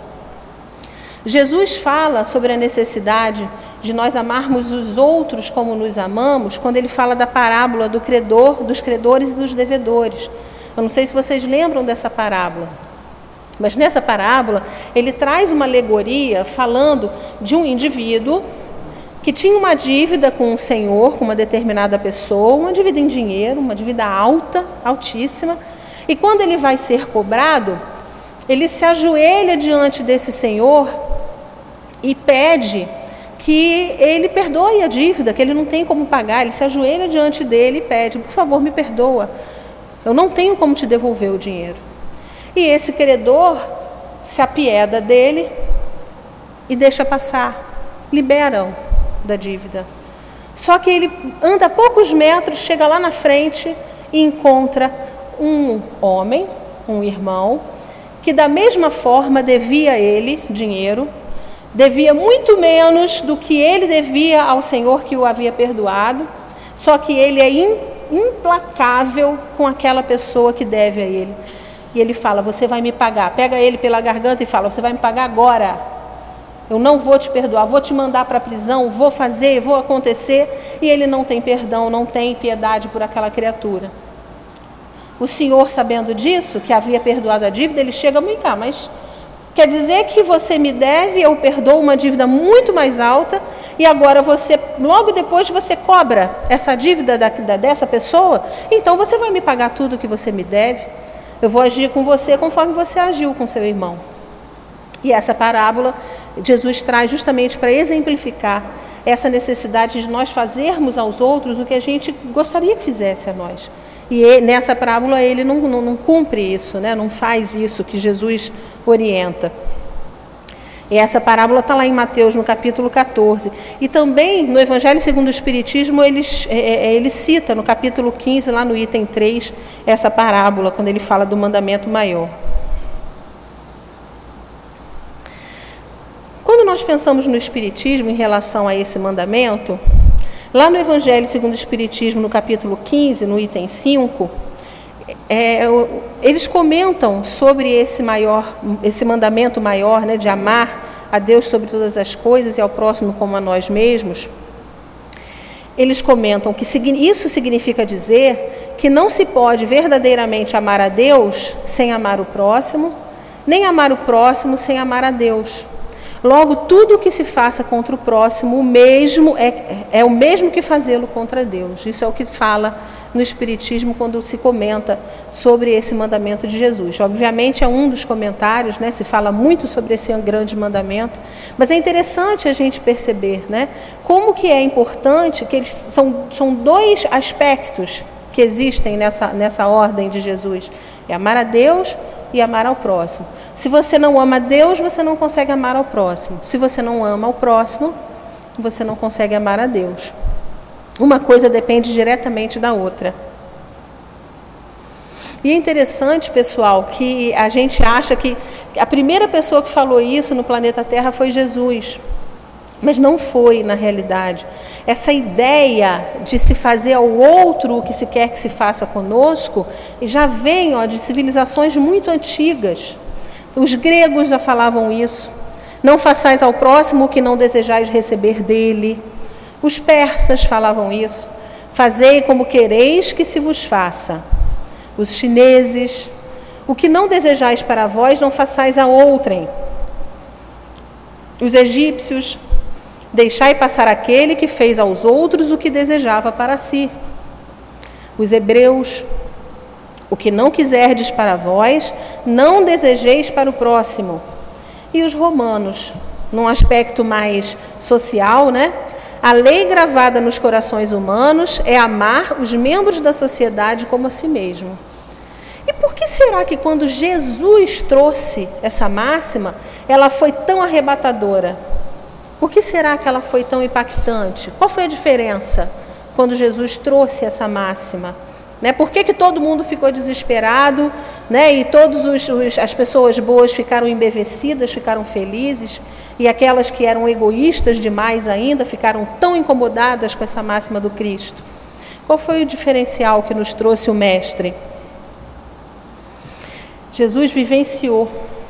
Jesus fala sobre a necessidade de nós amarmos os outros como nos amamos, quando ele fala da parábola do credor, dos credores e dos devedores. Eu não sei se vocês lembram dessa parábola, mas nessa parábola ele traz uma alegoria falando de um indivíduo que tinha uma dívida com um senhor, com uma determinada pessoa, uma dívida em dinheiro, uma dívida alta, altíssima, e quando ele vai ser cobrado, ele se ajoelha diante desse senhor e pede que ele perdoe a dívida, que ele não tem como pagar. Ele se ajoelha diante dele e pede: por favor, me perdoa, eu não tenho como te devolver o dinheiro. E esse credor se apieda dele e deixa passar, libera-o da dívida. Só que ele anda poucos metros, chega lá na frente e encontra um homem, um irmão, que da mesma forma devia a ele dinheiro, devia muito menos do que ele devia ao Senhor que o havia perdoado, só que ele é implacável com aquela pessoa que deve a ele. E ele fala: você vai me pagar. Pega ele pela garganta e fala: você vai me pagar agora. Eu não vou te perdoar, vou te mandar para a prisão, vou fazer, vou acontecer. E ele não tem perdão, não tem piedade por aquela criatura. O Senhor, sabendo disso, que havia perdoado a dívida, ele chega: vem cá, mas quer dizer que você me deve, eu perdoo uma dívida muito mais alta, e agora você, logo depois você cobra essa dívida da, da, dessa pessoa? Então você vai me pagar tudo que você me deve? Eu vou agir com você conforme você agiu com seu irmão. E essa parábola Jesus traz justamente para exemplificar essa necessidade de nós fazermos aos outros o que a gente gostaria que fizesse a nós. E nessa parábola ele não, não, não cumpre isso, né? Não faz isso que Jesus orienta. E essa parábola está lá em Mateus, no capítulo catorze. E também no Evangelho segundo o Espiritismo, ele, ele cita no capítulo quinze, lá no item três, essa parábola, quando ele fala do mandamento maior. Quando nós pensamos no Espiritismo em relação a esse mandamento, lá no Evangelho segundo o Espiritismo, no capítulo quinze, no item cinco, é, eles comentam sobre esse, maior, esse mandamento maior, né, de amar a Deus sobre todas as coisas e ao próximo como a nós mesmos. Eles comentam que isso significa dizer que não se pode verdadeiramente amar a Deus sem amar o próximo, nem amar o próximo sem amar a Deus. Logo, tudo o que se faça contra o próximo, o mesmo é, é o mesmo que fazê-lo contra Deus. Isso é o que fala no Espiritismo quando se comenta sobre esse mandamento de Jesus. Obviamente é um dos comentários, né? Se fala muito sobre esse grande mandamento, mas é interessante a gente perceber, né, como que é importante, que eles são, são dois aspectos que existem nessa, nessa ordem de Jesus: é amar a Deus e amar ao próximo. Se você não ama a Deus, você não consegue amar ao próximo. Se você não ama ao próximo, você não consegue amar a Deus. Uma coisa depende diretamente da outra. E é interessante, pessoal, que a gente acha que a primeira pessoa que falou isso no planeta Terra foi Jesus. Mas não foi, na realidade. Essa ideia de se fazer ao outro o que se quer que se faça conosco, já vem, ó, de civilizações muito antigas. Os gregos já falavam isso. Não façais ao próximo o que não desejais receber dele. Os persas falavam isso. Fazei como quereis que se vos faça. Os chineses: o que não desejais para vós, não façais a outrem. Os egípcios: deixai passar aquele que fez aos outros o que desejava para si. Os hebreus: o que não quiserdes para vós, não desejeis para o próximo. E os romanos, num aspecto mais social, né? A lei gravada nos corações humanos é amar os membros da sociedade como a si mesmo. E por que será que quando Jesus trouxe essa máxima, ela foi tão arrebatadora? Por que será que ela foi tão impactante? Qual foi a diferença quando Jesus trouxe essa máxima, Né? Por que que todo mundo ficou desesperado, né? E todas as pessoas boas ficaram embevecidas, ficaram felizes, e aquelas que eram egoístas demais ainda ficaram tão incomodadas com essa máxima do Cristo? Qual foi o diferencial que nos trouxe o Mestre? Jesus vivenciou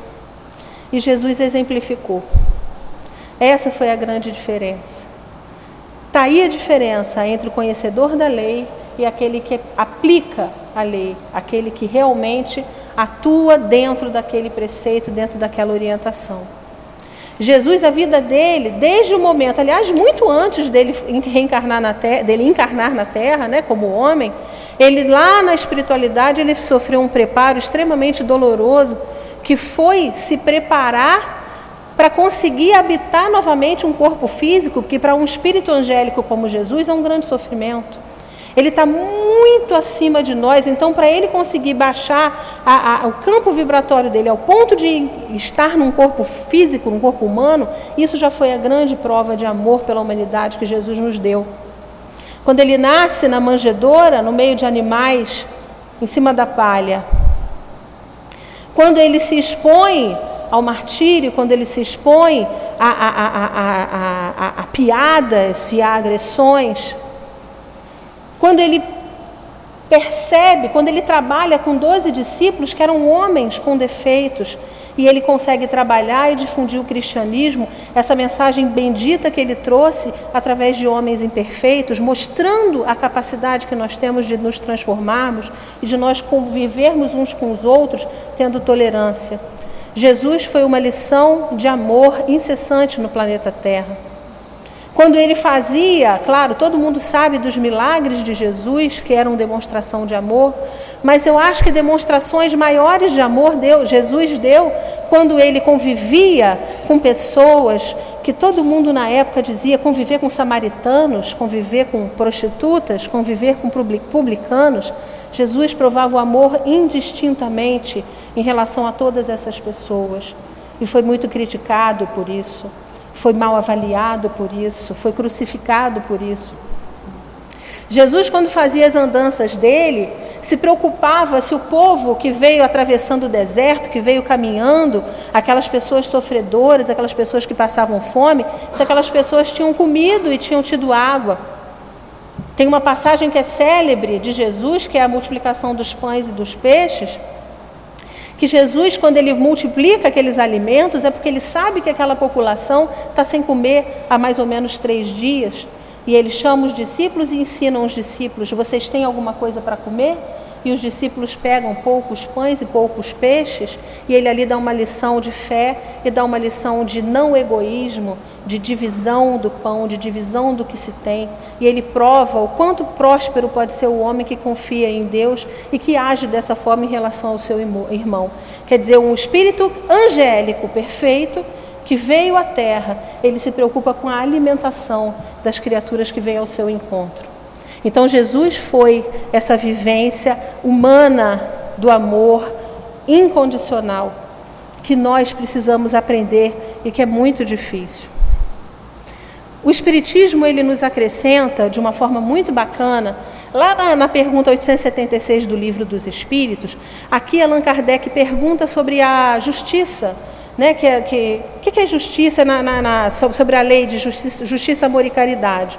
e Jesus exemplificou. Essa foi a grande diferença. Está aí a diferença entre o conhecedor da lei e aquele que aplica a lei, aquele que realmente atua dentro daquele preceito, dentro daquela orientação. Jesus, a vida dele, desde o momento, aliás, muito antes dele reencarnar na terra, dele encarnar na terra, né, como homem, ele lá na espiritualidade, ele sofreu um preparo extremamente doloroso, que foi se preparar para conseguir habitar novamente um corpo físico, porque para um espírito angélico como Jesus é um grande sofrimento. Ele está muito acima de nós, então para ele conseguir baixar a, a, o campo vibratório dele ao ponto de estar num corpo físico, num corpo humano, isso já foi a grande prova de amor pela humanidade que Jesus nos deu. Quando ele nasce na manjedoura, no meio de animais, em cima da palha, quando ele se expõe ao martírio, quando ele se expõe a, a, a, a, a, a, a piadas e a agressões, quando ele percebe, quando ele trabalha com doze discípulos que eram homens com defeitos, e ele consegue trabalhar e difundir o cristianismo, essa mensagem bendita que ele trouxe através de homens imperfeitos, mostrando a capacidade que nós temos de nos transformarmos e de nós convivermos uns com os outros, tendo tolerância. Jesus foi uma lição de amor incessante no planeta Terra. Quando ele fazia, claro, todo mundo sabe dos milagres de Jesus, que eram demonstração de amor, mas eu acho que demonstrações maiores de amor deu, Jesus deu quando ele convivia com pessoas que todo mundo na época dizia conviver com samaritanos, conviver com prostitutas, conviver com publicanos. Jesus provava o amor indistintamente em relação a todas essas pessoas e foi muito criticado por isso. Foi mal avaliado por isso, foi crucificado por isso. Jesus, quando fazia as andanças dele, se preocupava se o povo que veio atravessando o deserto, que veio caminhando, aquelas pessoas sofredoras, aquelas pessoas que passavam fome, se aquelas pessoas tinham comido e tinham tido água. Tem uma passagem que é célebre de Jesus, que é a multiplicação dos pães e dos peixes, que Jesus, quando ele multiplica aqueles alimentos, é porque ele sabe que aquela população está sem comer há mais ou menos três dias. E ele chama os discípulos e ensina os discípulos: vocês têm alguma coisa para comer? E os discípulos pegam poucos pães e poucos peixes, e ele ali dá uma lição de fé e dá uma lição de não egoísmo, de divisão do pão, de divisão do que se tem. E ele prova o quanto próspero pode ser o homem que confia em Deus e que age dessa forma em relação ao seu irmão. Quer dizer, um espírito angélico perfeito que veio à terra, ele se preocupa com a alimentação das criaturas que vêm ao seu encontro. Então Jesus foi essa vivência humana do amor incondicional que nós precisamos aprender e que é muito difícil. O Espiritismo, ele nos acrescenta de uma forma muito bacana, lá na, na pergunta oitocentos e setenta e seis do Livro dos Espíritos, aqui Allan Kardec pergunta sobre a justiça, né? que, é, que, que é justiça na, na, na, sobre a lei de justiça, justiça, amor e caridade.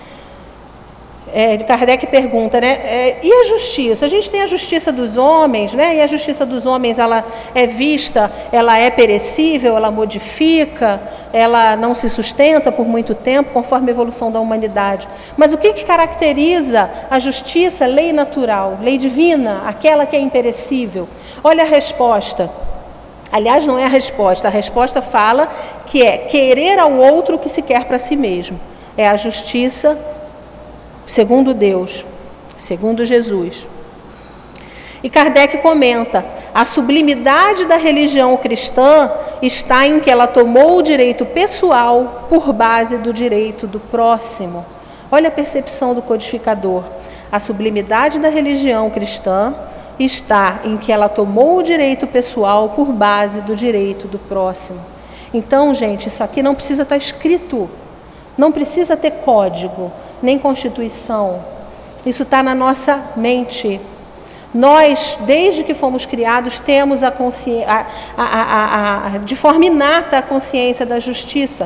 É, Kardec pergunta, né, é, e a justiça? A gente tem a justiça dos homens, né, e a justiça dos homens, ela é vista, ela é perecível, ela modifica, ela não se sustenta por muito tempo, conforme a evolução da humanidade. Mas o que, que caracteriza a justiça? Lei natural, lei divina, aquela que é imperecível. Olha a resposta. Aliás, não é a resposta, a resposta fala que é querer ao outro o que se quer para si mesmo. É a justiça segundo Deus, segundo Jesus. E Kardec comenta: a sublimidade da religião cristã está em que ela tomou o direito pessoal por base do direito do próximo. Olha a percepção do codificador. A sublimidade da religião cristã está em que ela tomou o direito pessoal por base do direito do próximo. Então, gente, isso aqui não precisa estar escrito, não precisa ter código, nem Constituição. Isso está na nossa mente. Nós, desde que fomos criados, temos a consciência, a, a, a, a, de forma inata a consciência da justiça.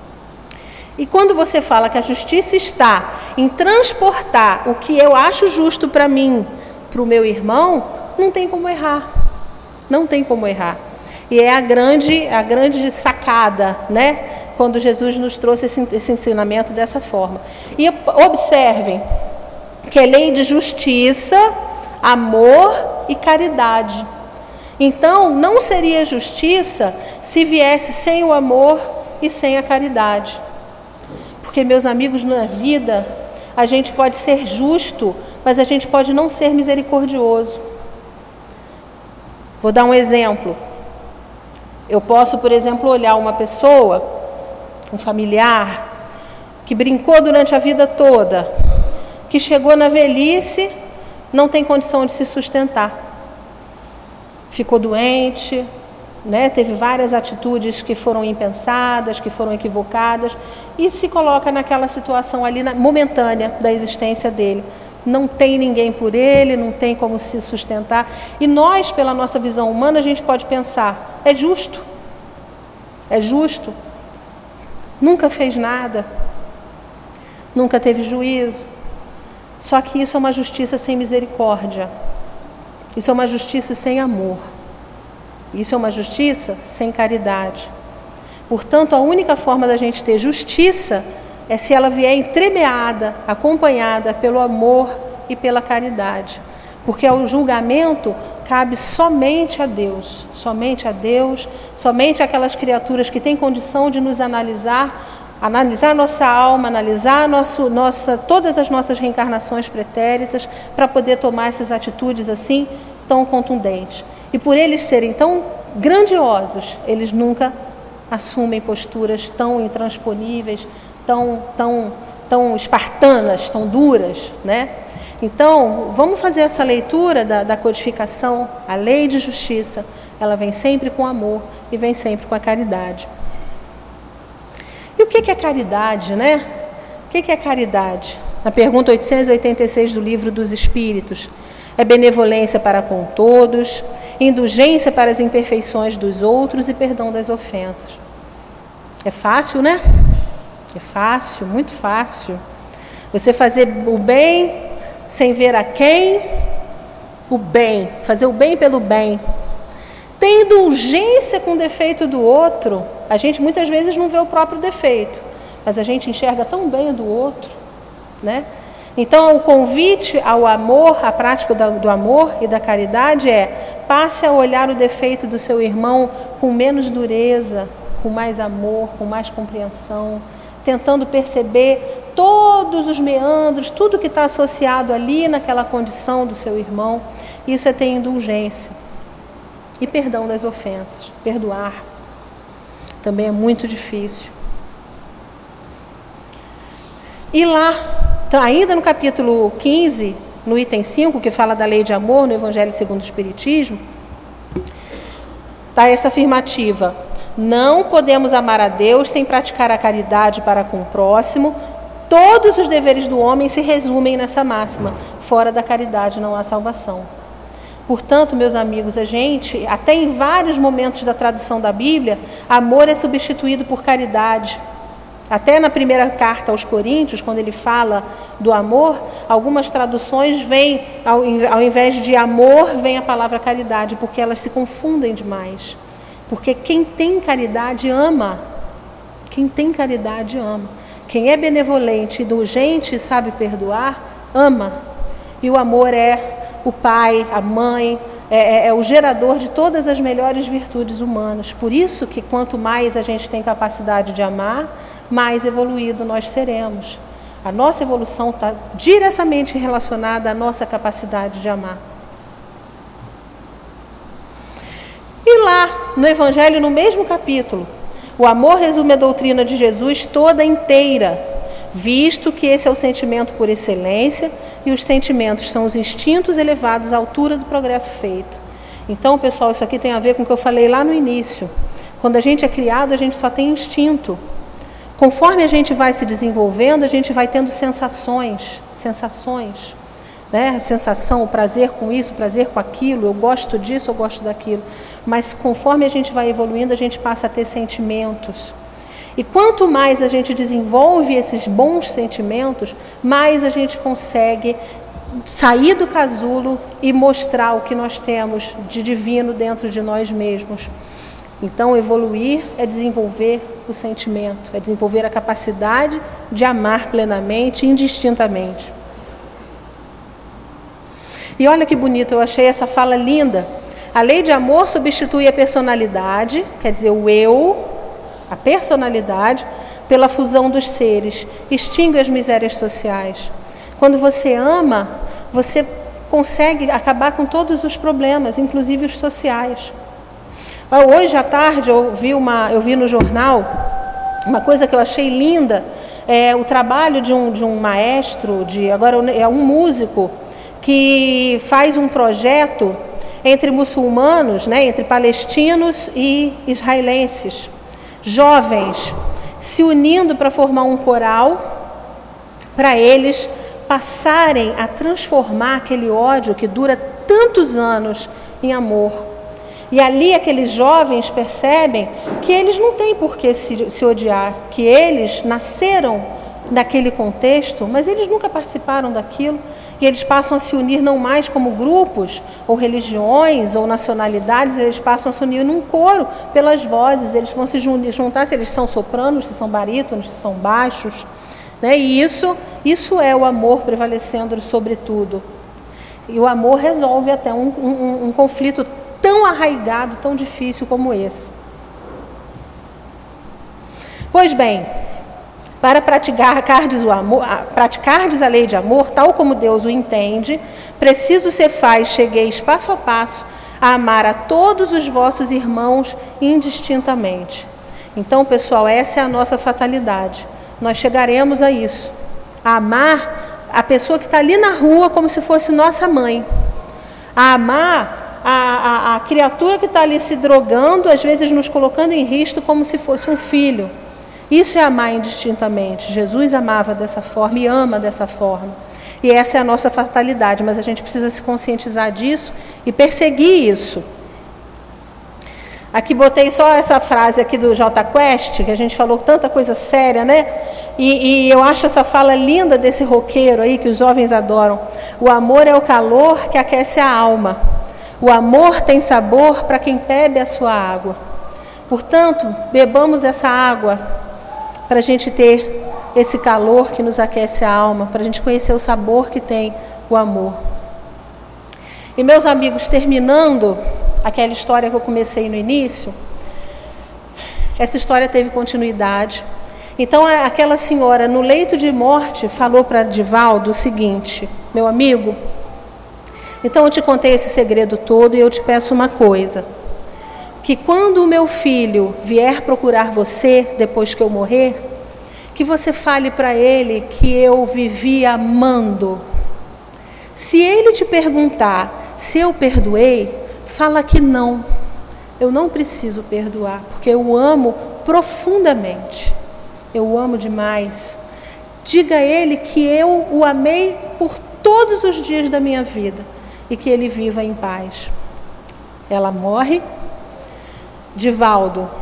E quando você fala que a justiça está em transportar o que eu acho justo para mim, para o meu irmão, não tem como errar. Não tem como errar. E é a grande, a grande sacada, né? Quando Jesus nos trouxe esse, esse ensinamento dessa forma. E observem que é lei de justiça, amor e caridade. Então, não seria justiça se viesse sem o amor e sem a caridade. Porque, meus amigos, na vida, a gente pode ser justo, mas a gente pode não ser misericordioso. Vou dar um exemplo. Eu posso, por exemplo, olhar uma pessoa, um familiar, que brincou durante a vida toda, que chegou na velhice, não tem condição de se sustentar. Ficou doente, né? Teve várias atitudes que foram impensadas, que foram equivocadas, e se coloca naquela situação ali na, momentânea da existência dele. Não tem ninguém por ele, não tem como se sustentar. E nós, pela nossa visão humana, a gente pode pensar, é justo, é justo, nunca fez nada, nunca teve juízo. Só que isso é uma justiça sem misericórdia, isso é uma justiça sem amor, isso é uma justiça sem caridade. Portanto, a única forma da gente ter justiça é se ela vier entremeada, acompanhada pelo amor e pela caridade. Porque o julgamento cabe somente a Deus, somente a Deus, somente aquelas criaturas que têm condição de nos analisar, analisar nossa alma, analisar nosso, nossa, todas as nossas reencarnações pretéritas, para poder tomar essas atitudes assim tão contundentes. E por eles serem tão grandiosos, eles nunca assumem posturas tão intransponíveis, tão, tão, tão espartanas, tão duras, né? Então, vamos fazer essa leitura da, da codificação. A lei de justiça, ela vem sempre com amor e vem sempre com a caridade. E o que é caridade, né? O que é caridade? Na pergunta oitocentos e oitenta e seis do Livro dos Espíritos, é benevolência para com todos, indulgência para as imperfeições dos outros e perdão das ofensas. É fácil, né? É fácil, muito fácil. Você fazer o bem sem ver a quem, o bem, fazer o bem pelo bem. Ter indulgência com o defeito do outro. A gente muitas vezes não vê o próprio defeito, mas a gente enxerga tão bem o do outro, né? Então, o convite ao amor, a prática do amor e da caridade é: passe a olhar o defeito do seu irmão com menos dureza, com mais amor, com mais compreensão, tentando perceber todos os meandros, tudo que está associado ali naquela condição do seu irmão. Isso é ter indulgência. E perdão das ofensas, perdoar, também é muito difícil. E lá, ainda no capítulo quinze, no item cinco, que fala da lei de amor, no Evangelho segundo o Espiritismo, está essa afirmativa: não podemos amar a Deus sem praticar a caridade para com o próximo. Todos os deveres do homem se resumem nessa máxima: fora da caridade não há salvação. Portanto, meus amigos, a gente, até em vários momentos da tradução da Bíblia, amor é substituído por caridade. Até na primeira carta aos Coríntios, quando ele fala do amor, algumas traduções vêm, ao, ao invés de amor, vem a palavra caridade, porque elas se confundem demais. Porque quem tem caridade ama. Quem tem caridade ama. Quem é benevolente, indulgente e sabe perdoar, ama. E o amor é o pai, a mãe, é, é, é o gerador de todas as melhores virtudes humanas. Por isso que quanto mais a gente tem capacidade de amar, mais evoluído nós seremos. A nossa evolução está diretamente relacionada à nossa capacidade de amar. E lá, no Evangelho, no mesmo capítulo, o amor resume a doutrina de Jesus toda inteira, visto que esse é o sentimento por excelência e os sentimentos são os instintos elevados à altura do progresso feito. Então, pessoal, isso aqui tem a ver com o que eu falei lá no início. Quando a gente é criado, a gente só tem instinto. Conforme a gente vai se desenvolvendo, a gente vai tendo sensações, sensações, né? A sensação, o prazer com isso, o prazer com aquilo, eu gosto disso, eu gosto daquilo. Mas conforme a gente vai evoluindo, a gente passa a ter sentimentos. E quanto mais a gente desenvolve esses bons sentimentos, mais a gente consegue sair do casulo e mostrar o que nós temos de divino dentro de nós mesmos. Então, evoluir é desenvolver o sentimento, é desenvolver a capacidade de amar plenamente, indistintamente. E olha que bonito, eu achei essa fala linda. A lei de amor substitui a personalidade, quer dizer, o eu, a personalidade, pela fusão dos seres, extingue as misérias sociais. Quando você ama, você consegue acabar com todos os problemas, inclusive os sociais. Hoje à tarde eu vi, uma, eu vi no jornal uma coisa que eu achei linda, é o trabalho de um, de um maestro, de, agora é um músico, que faz um projeto entre muçulmanos, né, entre palestinos e israelenses, jovens, se unindo para formar um coral, para eles passarem a transformar aquele ódio que dura tantos anos em amor. E ali aqueles jovens percebem que eles não têm por que se, se odiar, que eles nasceram naquele contexto, mas eles nunca participaram daquilo, e eles passam a se unir não mais como grupos, ou religiões, ou nacionalidades, eles passam a se unir num coro pelas vozes, eles vão se juntar se eles são sopranos, se são barítonos, se são baixos, né? E isso, isso é o amor prevalecendo sobre tudo. E o amor resolve até um, um, um conflito tão arraigado, tão difícil como esse. Pois bem, para praticardes, o amor, praticardes a lei de amor, tal como Deus o entende, preciso ser faz, chegueis passo a passo a amar a todos os vossos irmãos indistintamente. Então, pessoal, essa é a nossa fatalidade. Nós chegaremos a isso, a amar a pessoa que está ali na rua como se fosse nossa mãe, a amar A, a, a criatura que está ali se drogando, às vezes nos colocando em risco como se fosse um filho. Isso é amar indistintamente. Jesus amava dessa forma e ama dessa forma. E essa é a nossa fatalidade, mas a gente precisa se conscientizar disso e perseguir isso. Aqui botei só essa frase aqui do Jota Quest, que a gente falou tanta coisa séria, né? E, e eu acho essa fala linda desse roqueiro aí, que os jovens adoram. O amor é o calor que aquece a alma. O amor tem sabor para quem bebe a sua água. Portanto, bebamos essa água para a gente ter esse calor que nos aquece a alma, para a gente conhecer o sabor que tem o amor. E meus amigos, terminando aquela história que eu comecei no início, essa história teve continuidade. Então, aquela senhora no leito de morte falou para Divaldo o seguinte: meu amigo, então eu te contei esse segredo todo e eu te peço uma coisa, que quando o meu filho vier procurar você, depois que eu morrer, que você fale para ele que eu vivi amando. Se ele te perguntar se eu perdoei, fala que não, eu não preciso perdoar, porque eu o amo profundamente, eu o amo demais. Diga a ele que eu o amei por todos os dias da minha vida e que ele viva em paz. Ela morre. Divaldo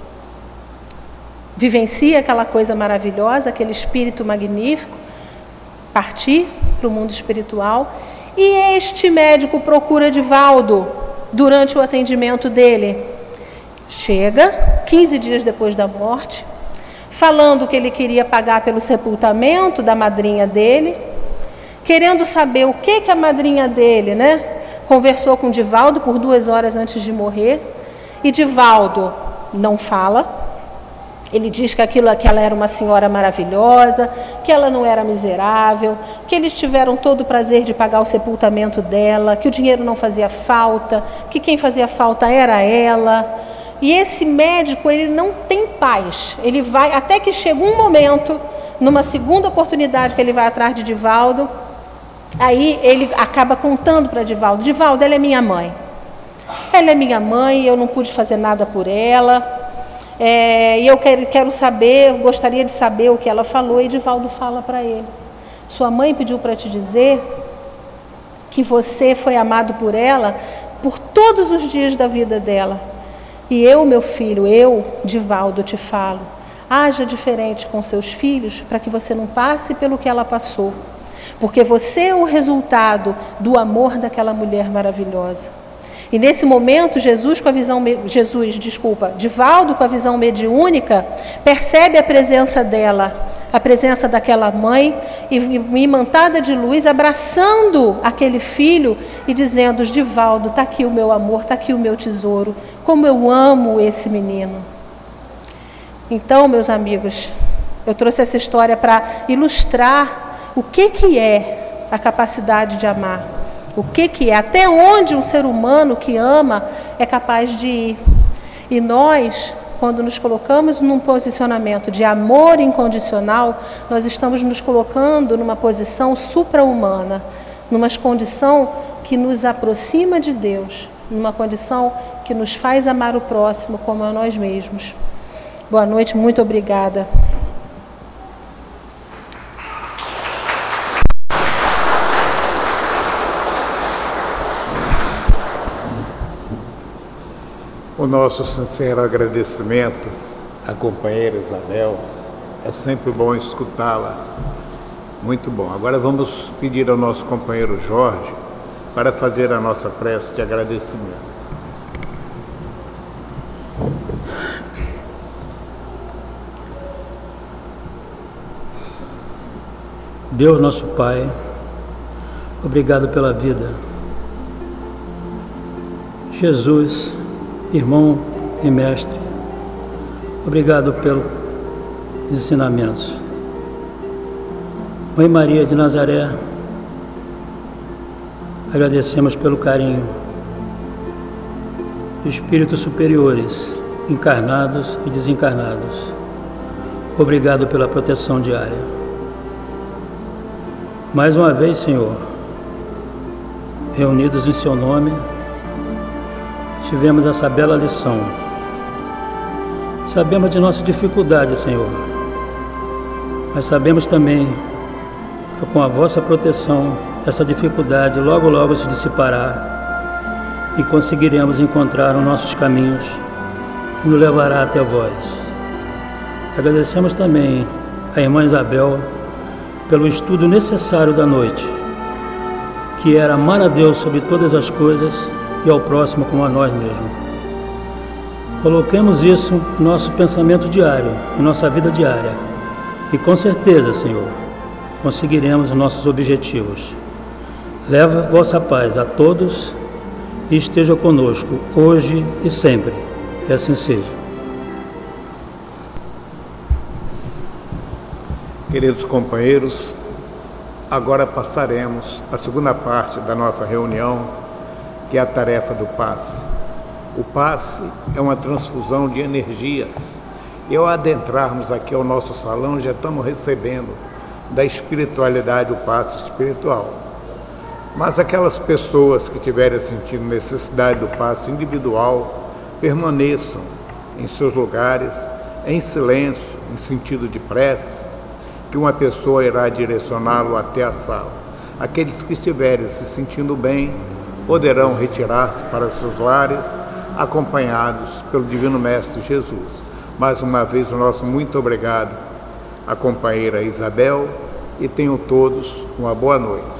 vivencia aquela coisa maravilhosa, aquele espírito magnífico, partir para o mundo espiritual, e este médico procura Divaldo durante o atendimento dele. Chega, quinze dias depois da morte, falando que ele queria pagar pelo sepultamento da madrinha dele, querendo saber o que, que a madrinha dele, né, conversou com Divaldo por duas horas antes de morrer, e Divaldo não fala. Ele diz que, aquilo, que ela era uma senhora maravilhosa, que ela não era miserável, que eles tiveram todo o prazer de pagar o sepultamento dela, que o dinheiro não fazia falta, que quem fazia falta era ela. E esse médico, ele não tem paz. Ele vai, até que chega um momento, numa segunda oportunidade que ele vai atrás de Divaldo, aí ele acaba contando para Divaldo: Divaldo, ela é minha mãe. Ela é minha mãe, eu não pude fazer nada por ela. É, e eu quero, quero saber, eu gostaria de saber o que ela falou. E Edivaldo fala para ele: sua mãe pediu para te dizer que você foi amado por ela por todos os dias da vida dela. E eu, meu filho, eu, Divaldo, te falo, haja diferente com seus filhos para que você não passe pelo que ela passou. Porque você é o resultado do amor daquela mulher maravilhosa. E nesse momento, Jesus, com a visão, Jesus, desculpa, Divaldo, com a visão mediúnica, percebe a presença dela, a presença daquela mãe, imantada de luz, abraçando aquele filho e dizendo: Divaldo, está aqui o meu amor, está aqui o meu tesouro, como eu amo esse menino. Então, meus amigos, eu trouxe essa história para ilustrar o que, que é a capacidade de amar. O que, que é, até onde um ser humano que ama é capaz de ir. E nós, quando nos colocamos num posicionamento de amor incondicional, nós estamos nos colocando numa posição supra-humana, numa condição que nos aproxima de Deus, numa condição que nos faz amar o próximo como a nós mesmos. Boa noite, muito obrigada. O nosso sincero agradecimento à companheira Isabel. É sempre bom escutá-la. Muito bom. Agora vamos pedir ao nosso companheiro Jorge para fazer a nossa prece de agradecimento. Deus nosso Pai, obrigado pela vida. Jesus, irmão e mestre, obrigado pelos ensinamentos. Mãe Maria de Nazaré, agradecemos pelo carinho. Espíritos superiores, encarnados e desencarnados, obrigado pela proteção diária. Mais uma vez, Senhor, reunidos em Seu nome, tivemos essa bela lição. Sabemos de nossa dificuldade, Senhor, mas sabemos também que com a vossa proteção, essa dificuldade logo logo se dissipará e conseguiremos encontrar os nossos caminhos que nos levará até vós. Agradecemos também à irmã Isabel pelo estudo necessário da noite, que era amar a Deus sobre todas as coisas e ao próximo como a nós mesmos. Coloquemos isso no nosso pensamento diário, em nossa vida diária, e com certeza, Senhor, conseguiremos os nossos objetivos. Leva vossa paz a todos e esteja conosco hoje e sempre. Que assim seja. Queridos companheiros, agora passaremos à segunda parte da nossa reunião, que é a tarefa do passe. O passe é uma transfusão de energias. E ao adentrarmos aqui ao nosso salão, já estamos recebendo da espiritualidade o passe espiritual. Mas aquelas pessoas que tiverem sentindo necessidade do passe individual, permaneçam em seus lugares, em silêncio, em sentido de prece, que uma pessoa irá direcioná-lo até a sala. Aqueles que estiverem se sentindo bem poderão retirar-se para seus lares, acompanhados pelo Divino Mestre Jesus. Mais uma vez, o nosso muito obrigado à companheira Isabel, e tenham todos uma boa noite.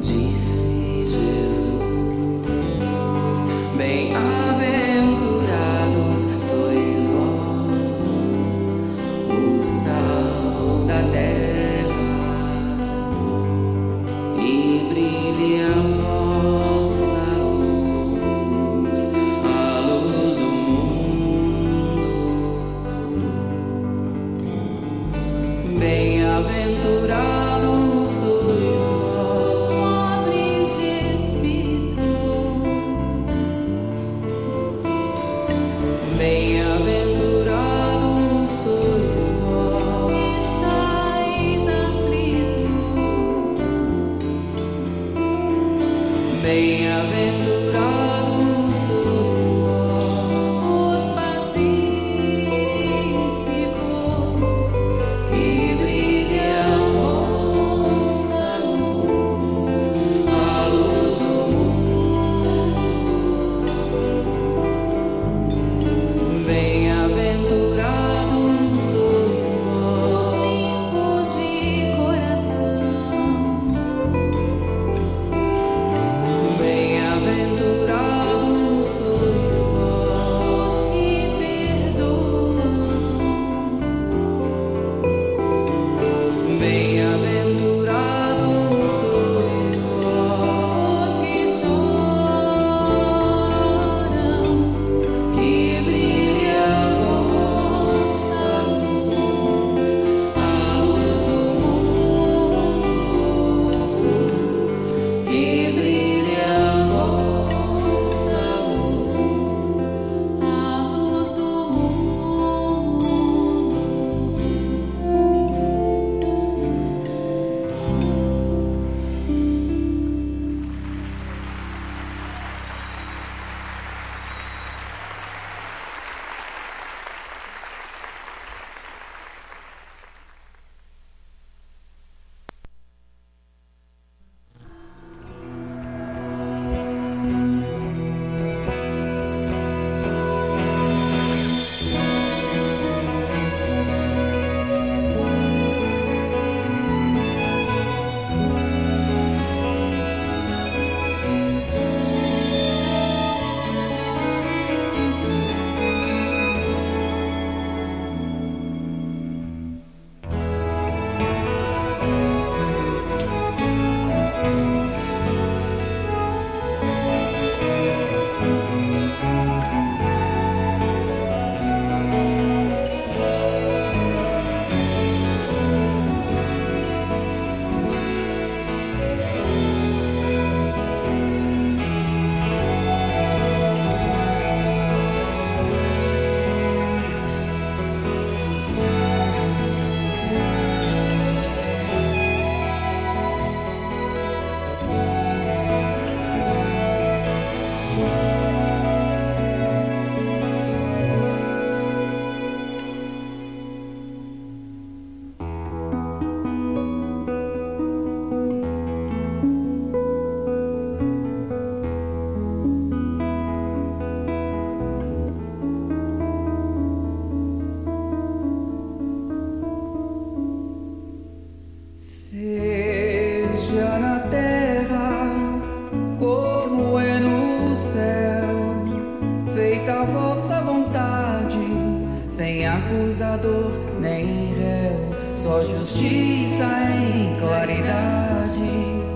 acusador nem réu, só justiça em claridade.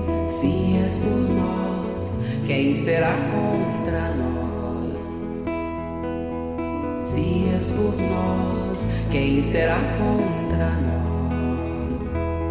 Se és por nós, quem será contra nós? Se és por nós, quem será contra nós?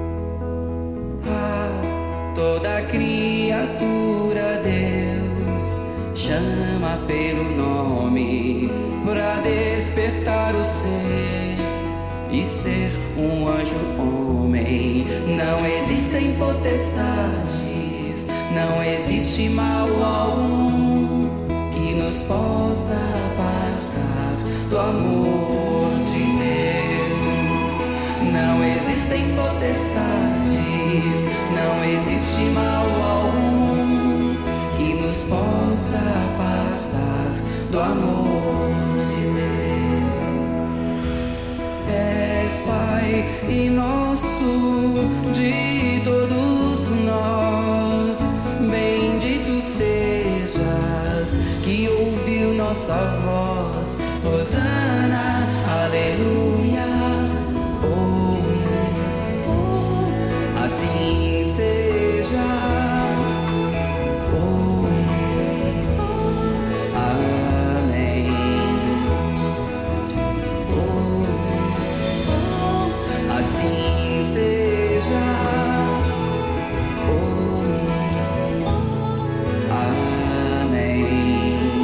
Ah, toda criatura Deus chama pelo nome pra despertar o ser e ser um anjo homem. Não existem potestades, não existe mal algum que nos possa apartar do amor de Deus. Não existem potestades, não existe mal algum que nos possa apartar do amor de Deus. És Pai e nosso de todos nós, voz. Hosana, aleluia. Oh, oh, assim seja. Oh, oh, amém. Oh, oh, assim seja. Oh, amém.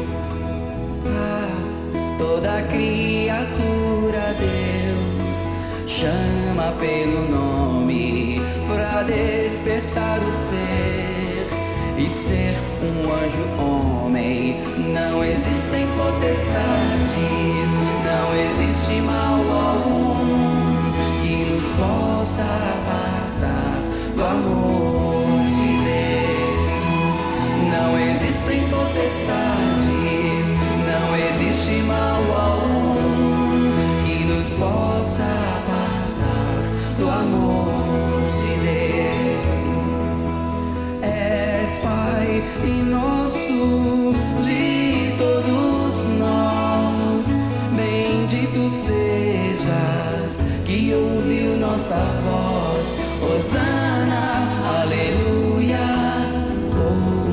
Ah, toda criatura Deus chama pelo nome para despertar o ser e ser um anjo homem. Não existem potestades, não existe mal algum que nos possa apartar do amor de Deus. Não existem potestades, não existe mal algum que nos possa apartar do amor de Deus. És Pai e nosso de todos nós, bendito sejas que ouviu nossa voz. Hosana, aleluia. Oh,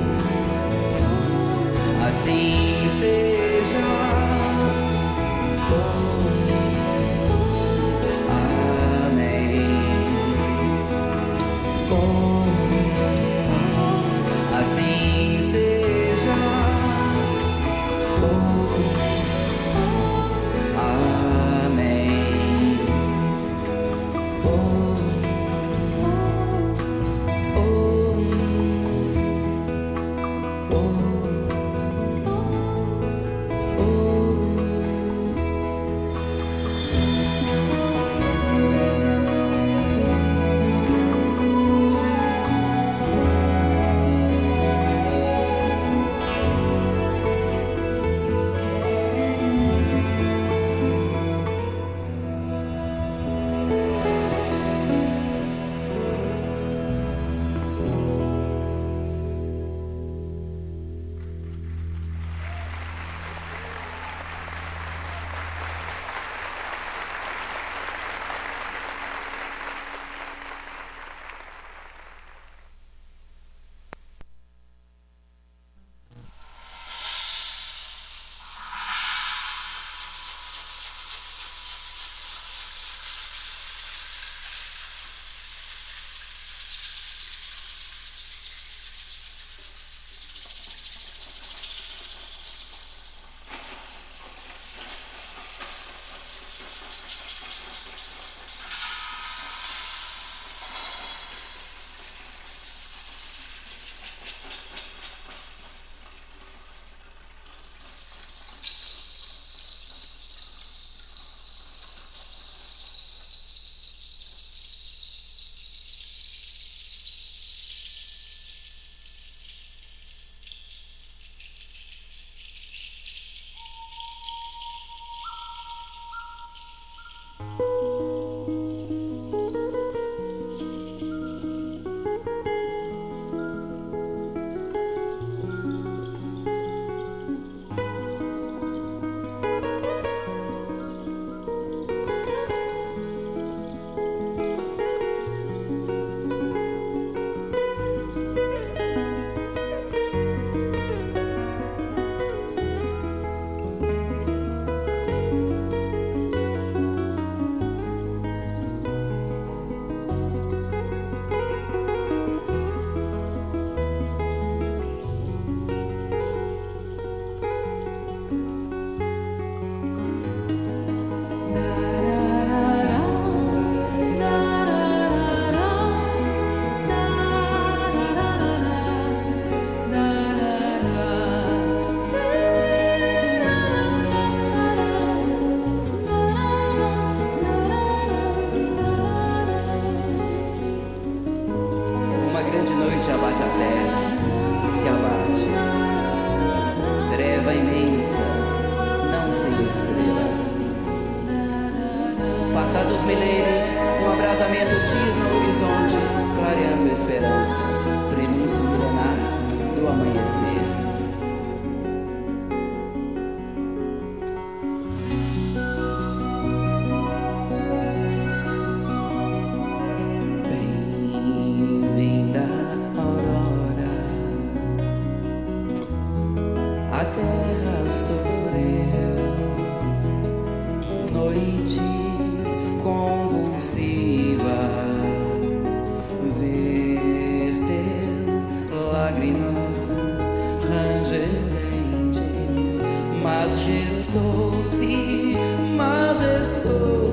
assim seja. Oh, amém. Oh, assim seja. Oh, amém. Oh, oh, oh, Passados milênios, um abrasamento tisna o horizonte, clareando a esperança, prenúncio milenar do amanhecer. lágrimas rangerentes, majestoso e majestoso.